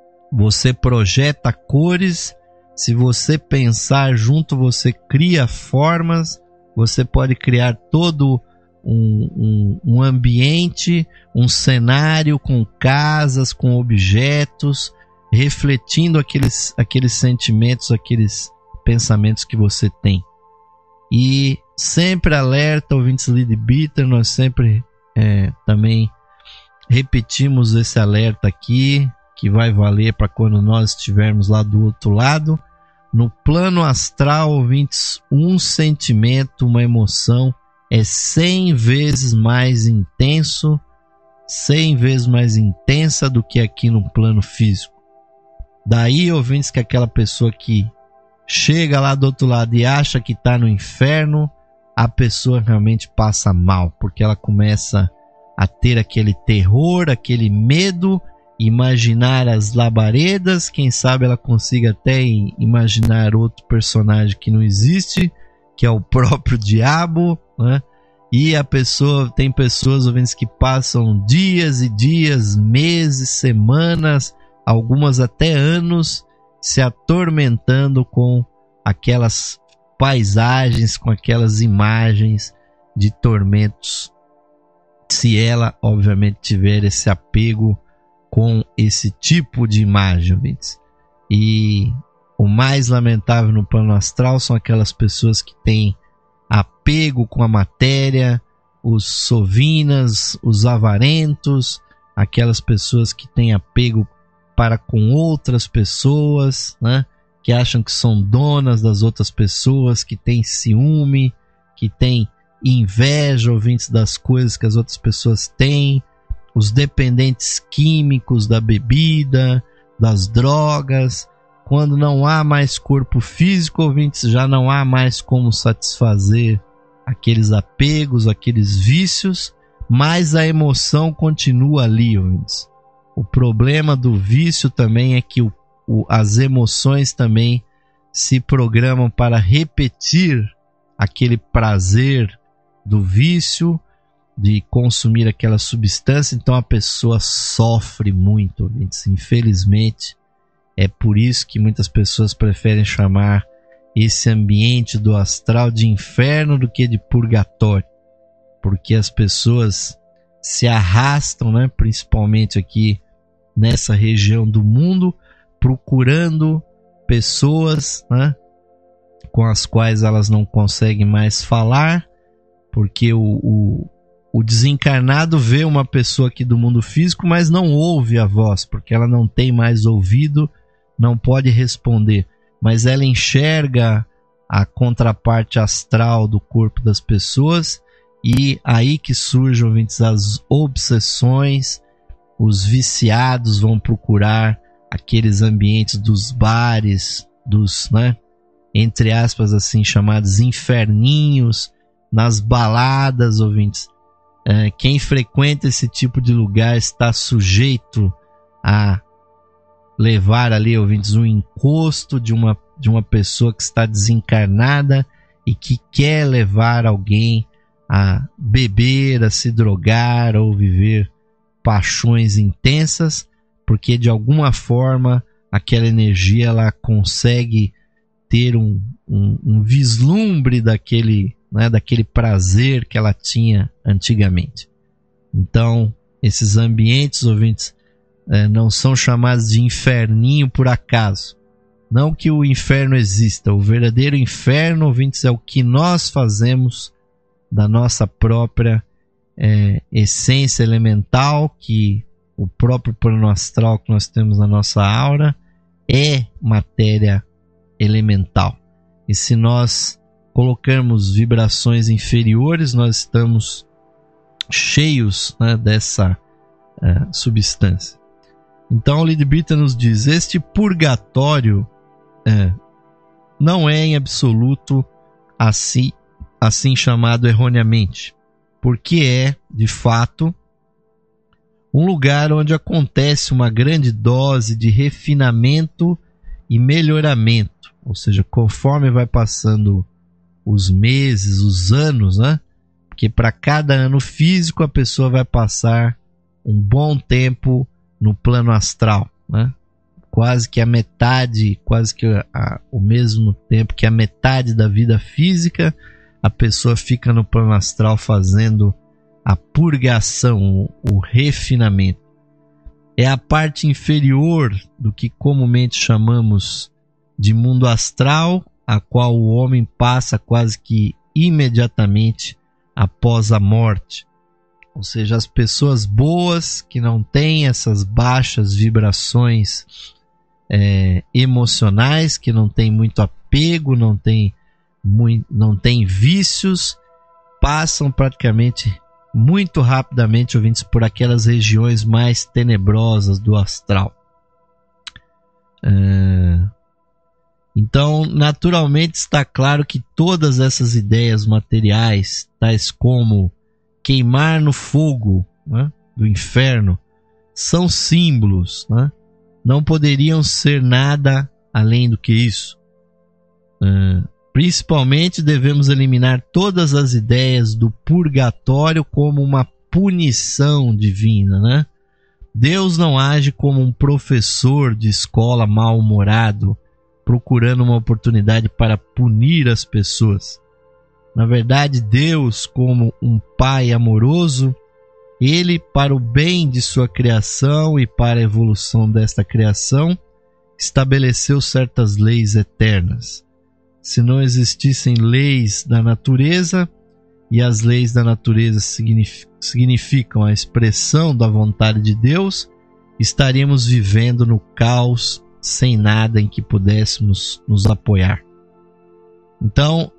você projeta cores. Se você pensar junto, você cria formas. Você pode criar todo um, um, um ambiente, um cenário com casas, com objetos, refletindo aqueles, aqueles sentimentos, aqueles pensamentos que você tem. E sempre alerta, ouvintes Leadbeater, nós sempre é, também repetimos esse alerta aqui, que vai valer para quando nós estivermos lá do outro lado. No plano astral, ouvintes, um sentimento, uma emoção é cem vezes mais intenso, cem vezes mais intensa do que aqui no plano físico. Daí, ouvintes, que aquela pessoa que chega lá do outro lado e acha que está no inferno, a pessoa realmente passa mal, porque ela começa a ter aquele terror, aquele medo, imaginar as labaredas, quem sabe ela consiga até imaginar outro personagem que não existe, que é o próprio diabo, né? E a pessoa, tem pessoas, ouvintes, que passam dias e dias, meses, semanas, algumas até anos, se atormentando com aquelas paisagens, com aquelas imagens de tormentos, se ela, obviamente, tiver esse apego com esse tipo de imagem, ouvintes. E o mais lamentável no plano astral são aquelas pessoas que têm apego com a matéria, os sovinas, os avarentos, aquelas pessoas que têm apego para com outras pessoas, né? Que acham que são donas das outras pessoas, que têm ciúme, que têm inveja, ouvintes, das coisas que as outras pessoas têm, os dependentes químicos da bebida, das drogas. Quando não há mais corpo físico, ouvintes, já não há mais como satisfazer aqueles apegos, aqueles vícios, mas a emoção continua ali, ouvintes. O problema do vício também é que o, o, as emoções também se programam para repetir aquele prazer do vício, de consumir aquela substância. Então a pessoa sofre muito, ouvintes. Infelizmente, é por isso que muitas pessoas preferem chamar esse ambiente do astral de inferno do que de purgatório, porque as pessoas se arrastam, né, principalmente aqui nessa região do mundo, procurando pessoas, né, com as quais elas não conseguem mais falar, porque o, o, o desencarnado vê uma pessoa aqui do mundo físico, mas não ouve a voz, porque ela não tem mais ouvido não pode responder, mas ela enxerga a contraparte astral do corpo das pessoas, e aí que surgem, ouvintes, as obsessões. Os viciados vão procurar aqueles ambientes dos bares, dos, né, entre aspas assim, chamados inferninhos, nas baladas, ouvintes. É, quem frequenta esse tipo de lugar está sujeito a levar ali, ouvintes, um encosto de uma, de uma pessoa que está desencarnada e que quer levar alguém a beber, a se drogar ou viver paixões intensas, porque de alguma forma aquela energia ela consegue ter um, um, um vislumbre daquele, né, daquele prazer que ela tinha antigamente. Então, esses ambientes, ouvintes, é, não são chamados de inferninho por acaso. Não que o inferno exista. O verdadeiro inferno, ouvintes, é o que nós fazemos da nossa própria é, essência elemental, que o próprio plano astral que nós temos na nossa aura é matéria elemental. E se nós colocarmos vibrações inferiores, nós estamos cheios, né, dessa uh, substância. Então o Leadbeater nos diz: este purgatório uh, não é em absoluto assim, assim chamado erroneamente, porque é, de fato, um lugar onde acontece uma grande dose de refinamento e melhoramento. Ou seja, conforme vai passando os meses, os anos, né? Porque para cada ano físico a pessoa vai passar um bom tempo no plano astral, né? Quase que a metade, quase que a, o mesmo tempo que a metade da vida física, a pessoa fica no plano astral fazendo a purgação, o, o refinamento. É a parte inferior do que comumente chamamos de mundo astral, a qual o homem passa quase que imediatamente após a morte. Ou seja, as pessoas boas que não têm essas baixas vibrações é, emocionais, que não têm muito apego, não têm, muito, não têm vícios, passam praticamente muito rapidamente, ouvintes, por aquelas regiões mais tenebrosas do astral. É... Então, naturalmente, está claro que todas essas ideias materiais, tais como queimar no fogo, né, do inferno, são símbolos, né? Não poderiam ser nada além do que isso. É... Principalmente devemos eliminar todas as ideias do purgatório como uma punição divina, né? Deus não age como um professor de escola mal-humorado, procurando uma oportunidade para punir as pessoas. Na verdade, Deus, como um pai amoroso, ele, para o bem de sua criação e para a evolução desta criação, estabeleceu certas leis eternas. Se não existissem leis da natureza, e as leis da natureza significam a expressão da vontade de Deus, estaríamos vivendo no caos, sem nada em que pudéssemos nos apoiar. Então,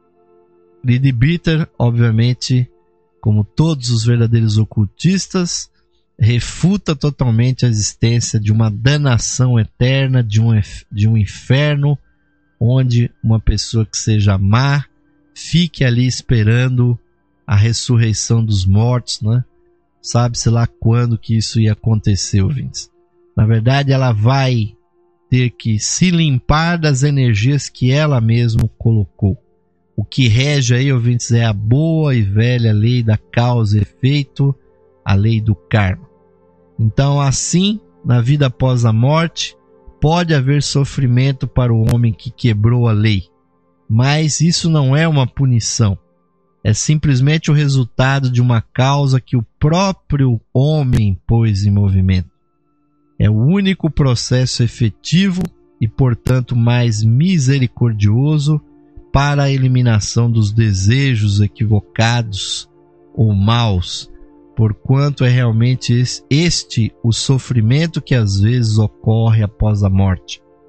Leadbeater, obviamente, como todos os verdadeiros ocultistas, refuta totalmente a existência de uma danação eterna, de um, de um inferno, onde uma pessoa que seja má fique ali esperando a ressurreição dos mortos, né? Sabe-se lá quando que isso ia acontecer, ouvintes. Na verdade, ela vai ter que se limpar das energias que ela mesma colocou. O que rege aí, ouvintes, é a boa e velha lei da causa e efeito, a lei do karma. Então, assim, na vida após a morte, pode haver sofrimento para o homem que quebrou a lei, mas isso não é uma punição. É simplesmente o resultado de uma causa que o próprio homem pôs em movimento. É o único processo efetivo e, portanto, mais misericordioso para a eliminação dos desejos equivocados ou maus, porquanto é realmente este o sofrimento que às vezes ocorre após a morte.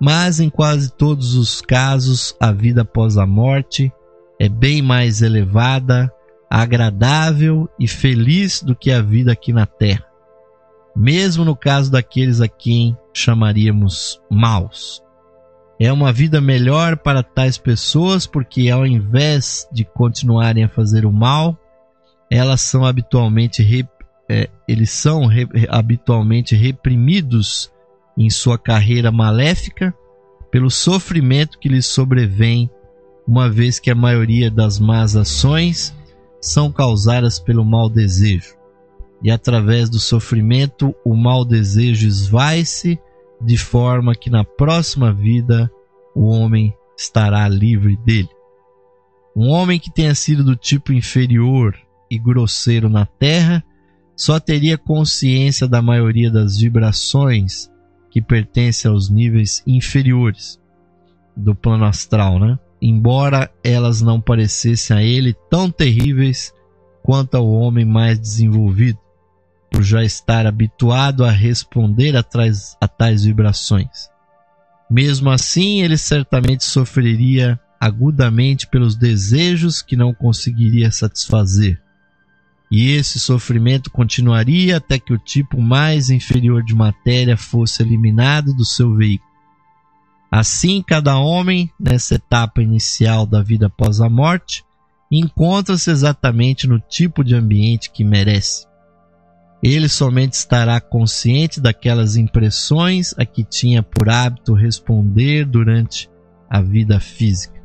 mas em quase todos os casos a vida após a morte é bem mais elevada, agradável e feliz do que a vida aqui na terra, mesmo no caso daqueles a quem chamaríamos maus. É uma vida melhor para tais pessoas porque, ao invés de continuarem a fazer o mal, elas são habitualmente é, eles são re, habitualmente reprimidos em sua carreira maléfica pelo sofrimento que lhes sobrevém, uma vez que a maioria das más ações são causadas pelo mau desejo. E através do sofrimento, o mau desejo esvai-se, de forma que na próxima vida o homem estará livre dele. Um homem que tenha sido do tipo inferior e grosseiro na terra só teria consciência da maioria das vibrações que pertencem aos níveis inferiores do plano astral, né? Embora elas não parecessem a ele tão terríveis quanto ao homem mais desenvolvido, por já estar habituado a responder a tais, a tais vibrações. Mesmo assim, ele certamente sofreria agudamente pelos desejos que não conseguiria satisfazer. E esse sofrimento continuaria até que o tipo mais inferior de matéria fosse eliminado do seu veículo. Assim, cada homem, nessa etapa inicial da vida após a morte, encontra-se exatamente no tipo de ambiente que merece. Ele somente estará consciente daquelas impressões a que tinha por hábito responder durante a vida física.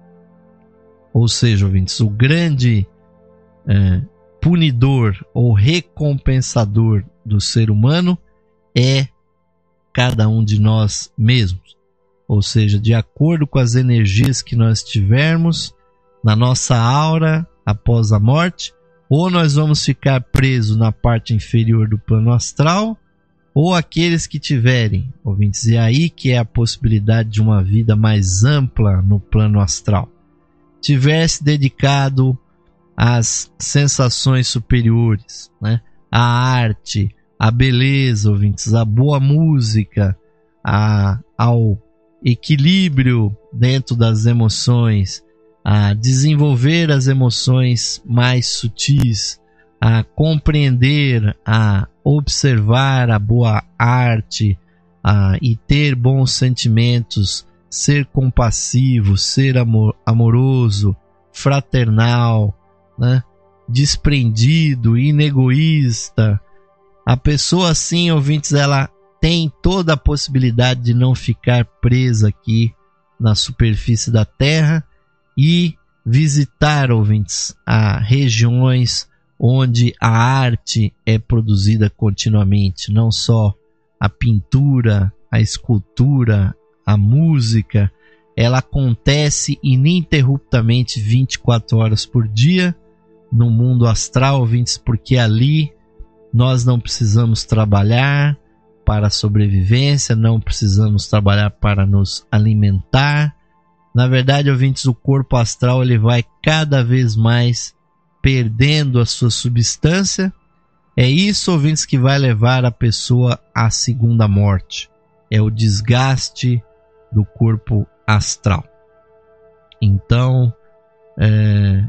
Ou seja, ouvintes, o grande é, punidor ou recompensador do ser humano é cada um de nós mesmos. Ou seja, de acordo com as energias que nós tivermos na nossa aura após a morte, ou nós vamos ficar presos na parte inferior do plano astral, ou aqueles que tiverem, ouvintes, e aí que é a possibilidade de uma vida mais ampla no plano astral, tivesse dedicado às sensações superiores, né? A arte, a beleza, ouvintes, a boa música, a, ao equilíbrio dentro das emoções, a desenvolver as emoções mais sutis, a compreender, a observar a boa arte, a, e ter bons sentimentos, ser compassivo, ser amor, amoroso, fraternal, né? Desprendido, inegoísta. A pessoa assim, ouvintes, ela tem toda a possibilidade de não ficar presa aqui na superfície da Terra e visitar, ouvintes, a regiões onde a arte é produzida continuamente, não só a pintura, a escultura, a música, ela acontece ininterruptamente vinte e quatro horas por dia no mundo astral, ouvintes, porque ali nós não precisamos trabalhar para a sobrevivência, não precisamos trabalhar para nos alimentar. Na verdade, ouvintes, o corpo astral ele vai cada vez mais perdendo a sua substância. É isso, ouvintes, que vai levar a pessoa à segunda morte. É o desgaste do corpo astral. Então, é,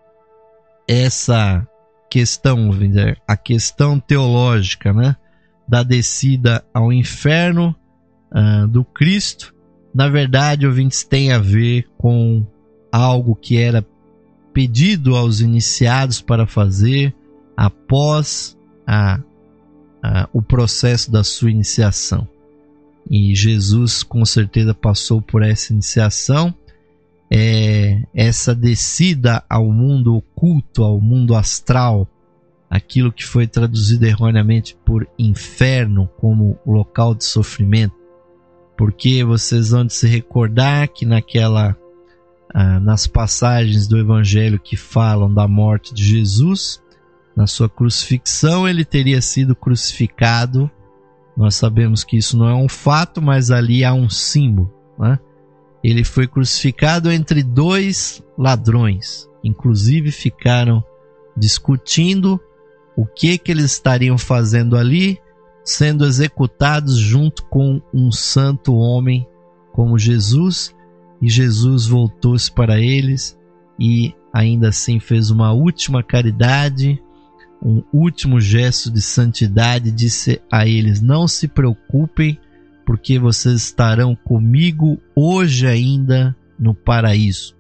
essa questão, ouvintes, a questão teológica, né, da descida ao inferno uh, do Cristo, na verdade, ouvintes, tem a ver com algo que era pedido aos iniciados para fazer após a, a, o processo da sua iniciação. E Jesus com certeza passou por essa iniciação, é, essa descida ao mundo oculto, ao mundo astral, aquilo que foi traduzido erroneamente por inferno como local de sofrimento. Porque vocês vão se recordar que naquela, ah, nas passagens do Evangelho que falam da morte de Jesus, na sua crucifixão, ele teria sido crucificado. Nós sabemos que isso não é um fato, mas ali há um símbolo, né? Ele foi crucificado entre dois ladrões. Inclusive ficaram discutindo o que, que eles estariam fazendo ali, sendo executados junto com um santo homem como Jesus, e Jesus voltou-se para eles e ainda assim fez uma última caridade, um último gesto de santidade, disse a eles: não se preocupem, porque vocês estarão comigo hoje ainda no paraíso.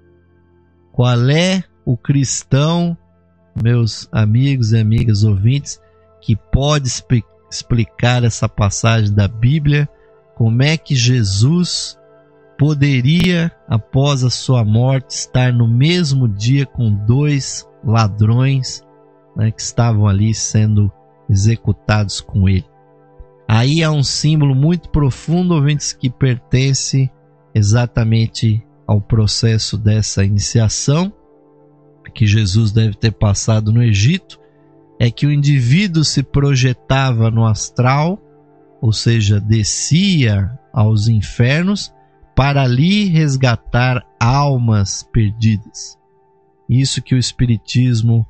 Qual é o cristão, meus amigos e amigas ouvintes, que pode exp- explicar essa passagem da Bíblia? Como é que Jesus poderia, após a sua morte, estar no mesmo dia com dois ladrões, né, que estavam ali sendo executados com ele? Aí há um símbolo muito profundo, ouvintes, que pertence exatamente ao processo dessa iniciação que Jesus deve ter passado no Egito. É que o indivíduo se projetava no astral, ou seja, descia aos infernos para ali resgatar almas perdidas. Isso que o Espiritismo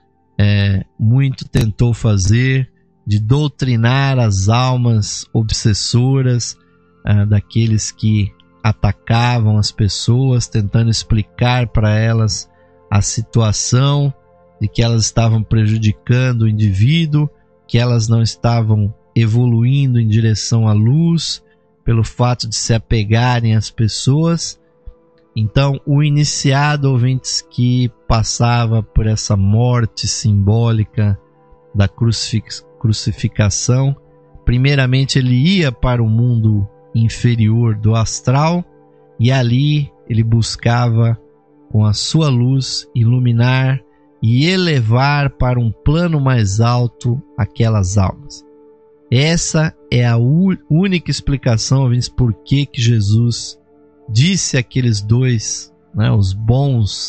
é, muito tentou fazer, de doutrinar as almas obsessoras ah, daqueles que atacavam as pessoas, tentando explicar para elas a situação de que elas estavam prejudicando o indivíduo, que elas não estavam evoluindo em direção à luz pelo fato de se apegarem às pessoas. Então, o iniciado, ouvintes, que passava por essa morte simbólica da crucifix- crucificação, primeiramente ele ia para o mundo inferior do astral e ali ele buscava, com a sua luz, iluminar e elevar para um plano mais alto aquelas almas. Essa é a única explicação, ouvintes, por que que Jesus disse àqueles dois, né, os bons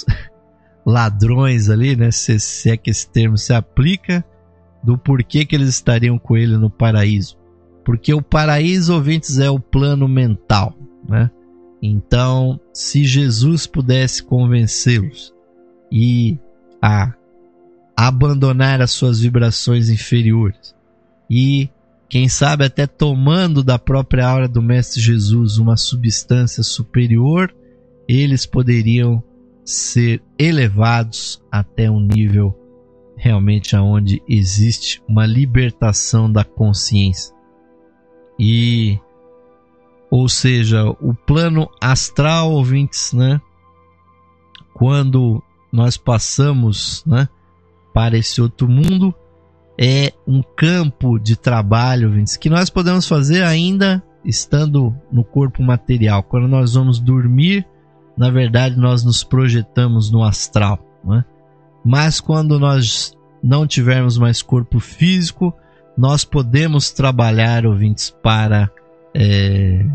ladrões ali, né, se, se é que esse termo se aplica, do porquê que eles estariam com ele no paraíso. Porque o paraíso, ouvintes, é o plano mental, né? Então, se Jesus pudesse convencê-los e a abandonar as suas vibrações inferiores e, quem sabe, até tomando da própria aura do Mestre Jesus uma substância superior, eles poderiam ser elevados até um nível realmente onde existe uma libertação da consciência. E, ou seja, o plano astral, ouvintes, né, quando nós passamos, né, para esse outro mundo, é um campo de trabalho, ouvintes, que nós podemos fazer ainda estando no corpo material. Quando nós vamos dormir, na verdade, nós nos projetamos no astral, né? Mas quando nós não tivermos mais corpo físico, nós podemos trabalhar, ouvintes, para é,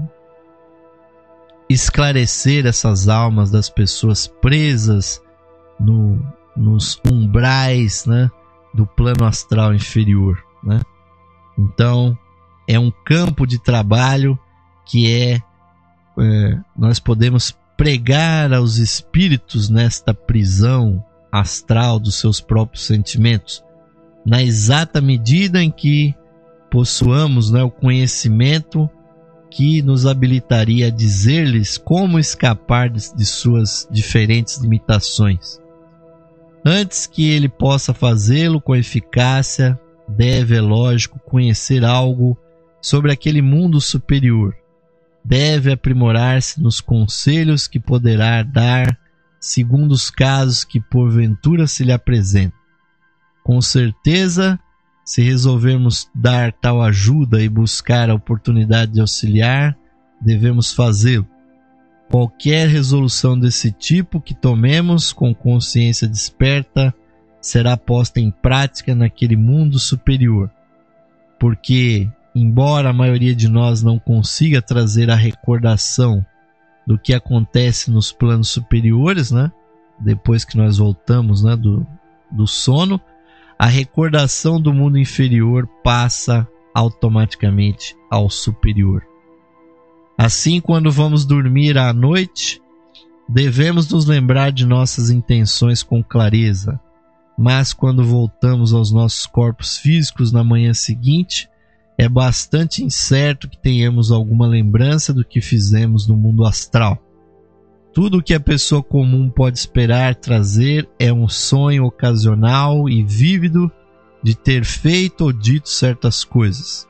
esclarecer essas almas das pessoas presas no, nos umbrais, né, do plano astral inferior, né? Então, é um campo de trabalho que é, é nós podemos pregar aos espíritos nesta prisão astral dos seus próprios sentimentos, na exata medida em que possuamos, né, o conhecimento que nos habilitaria a dizer-lhes como escapar de, de suas diferentes limitações. Antes que ele possa fazê-lo com eficácia, deve, é lógico, conhecer algo sobre aquele mundo superior. Deve aprimorar-se nos conselhos que poderá dar segundo os casos que porventura se lhe apresentam. Com certeza, se resolvermos dar tal ajuda e buscar a oportunidade de auxiliar, devemos fazê-lo. Qualquer resolução desse tipo que tomemos com consciência desperta será posta em prática naquele mundo superior, porque, embora a maioria de nós não consiga trazer a recordação do que acontece nos planos superiores, né, depois que nós voltamos, né, do, do sono, a recordação do mundo inferior passa automaticamente ao superior. Assim, quando vamos dormir à noite, devemos nos lembrar de nossas intenções com clareza, mas quando voltamos aos nossos corpos físicos na manhã seguinte, é bastante incerto que tenhamos alguma lembrança do que fizemos no mundo astral. Tudo o que a pessoa comum pode esperar trazer é um sonho ocasional e vívido de ter feito ou dito certas coisas.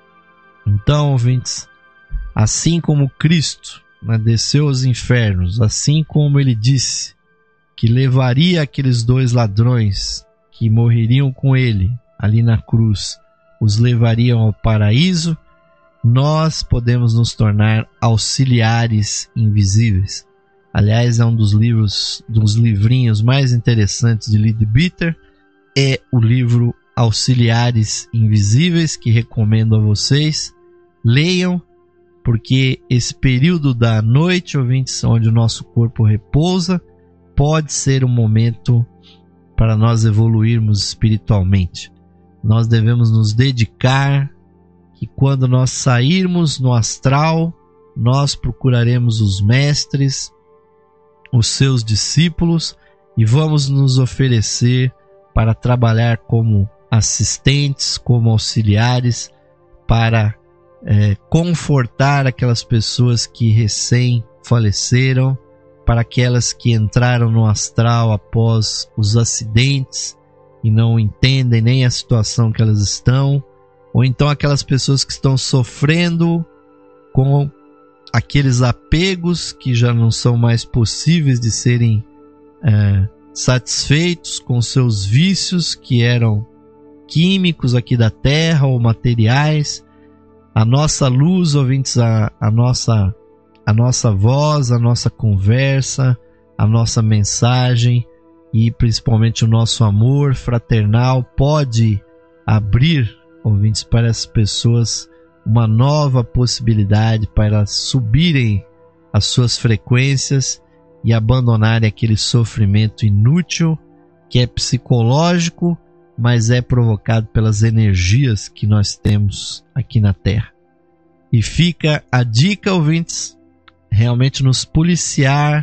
Então, ouvintes, assim como Cristo, né, desceu aos infernos, assim como ele disse que levaria aqueles dois ladrões que morreriam com ele ali na cruz, os levariam ao paraíso, nós podemos nos tornar auxiliares invisíveis. Aliás, é um dos livros, dos livrinhos mais interessantes de Leadbeater, é o livro Auxiliares Invisíveis, que recomendo a vocês. Leiam, porque esse período da noite, ouvintes, onde o nosso corpo repousa, pode ser um momento para nós evoluirmos espiritualmente. Nós devemos nos dedicar, que quando nós sairmos no astral, nós procuraremos os mestres, os seus discípulos, e vamos nos oferecer para trabalhar como assistentes, como auxiliares, para é, confortar aquelas pessoas que recém faleceram, para aquelas que entraram no astral após os acidentes e não entendem nem a situação que elas estão, ou então aquelas pessoas que estão sofrendo com aqueles apegos que já não são mais possíveis de serem é, satisfeitos com seus vícios que eram químicos aqui da Terra ou materiais. A nossa luz, ouvintes, a, a, nossa, a nossa voz, a nossa conversa, a nossa mensagem e principalmente o nosso amor fraternal pode abrir, ouvintes, para essas pessoas uma nova possibilidade para elas subirem as suas frequências e abandonarem aquele sofrimento inútil que é psicológico, mas é provocado pelas energias que nós temos aqui na Terra. E fica a dica, ouvintes, realmente nos policiar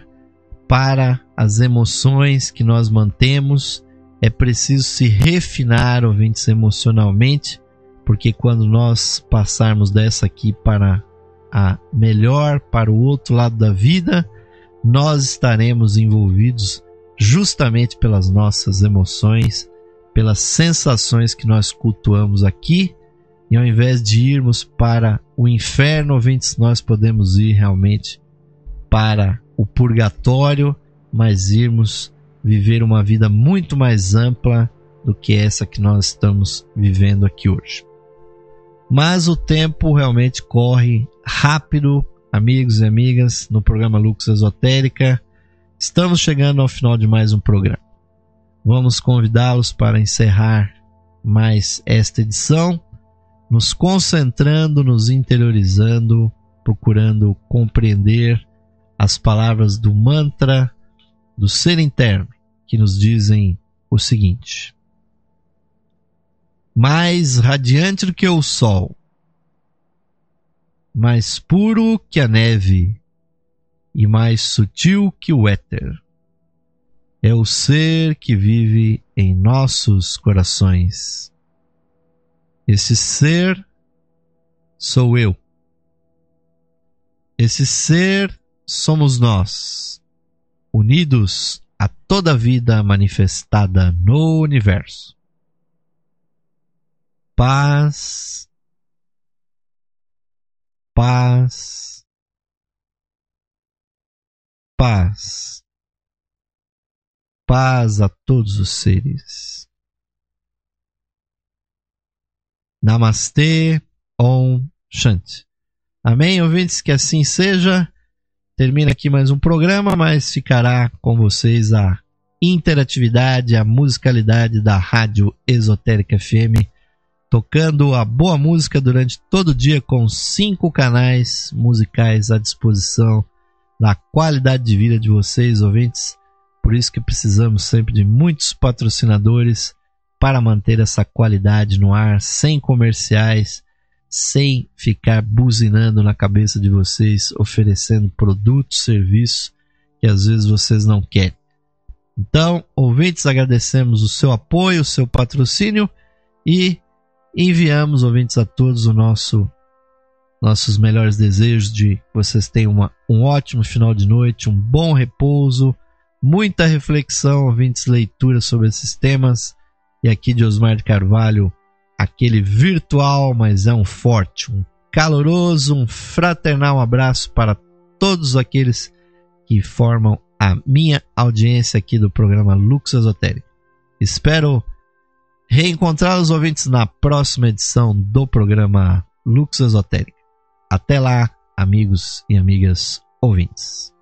para as emoções que nós mantemos. É preciso se refinar, ouvintes, emocionalmente, porque quando nós passarmos dessa aqui para a melhor, para o outro lado da vida, nós estaremos envolvidos justamente pelas nossas emoções, pelas sensações que nós cultuamos aqui, e ao invés de irmos para o inferno, ouvintes, nós podemos ir realmente para o purgatório, mas irmos viver uma vida muito mais ampla do que essa que nós estamos vivendo aqui hoje. Mas o tempo realmente corre rápido, amigos e amigas, no programa Lux Esotérica. Estamos chegando ao final de mais um programa. Vamos convidá-los para encerrar mais esta edição, nos concentrando, nos interiorizando, procurando compreender as palavras do mantra do ser interno, que nos dizem o seguinte: mais radiante do que o sol, mais puro que a neve e mais sutil que o éter, é o ser que vive em nossos corações. Esse ser sou eu. Esse ser somos nós, unidos a toda a vida manifestada no universo. Paz, paz, paz, paz a todos os seres. Namastê, Om Shanti. Amém, ouvintes? Que assim seja. Termina aqui mais um programa, mas ficará com vocês a interatividade, a musicalidade da Rádio Esotérica F M, tocando a boa música durante todo o dia com cinco canais musicais à disposição da qualidade de vida de vocês, ouvintes. Por isso que precisamos sempre de muitos patrocinadores para manter essa qualidade no ar, sem comerciais, sem ficar buzinando na cabeça de vocês, oferecendo produtos, serviços que às vezes vocês não querem. Então, ouvintes, agradecemos o seu apoio, o seu patrocínio e enviamos, ouvintes, a todos o nosso nossos melhores desejos de que vocês tenham uma, um ótimo final de noite, um bom repouso, muita reflexão, ouvintes, leitura sobre esses temas. E aqui de Osmar de Carvalho, aquele virtual, mas é um forte, um caloroso, um fraternal abraço para todos aqueles que formam a minha audiência aqui do programa Lux Esotérico. Espero reencontrar os ouvintes na próxima edição do programa Lux Esotérico. Até lá, amigos e amigas ouvintes.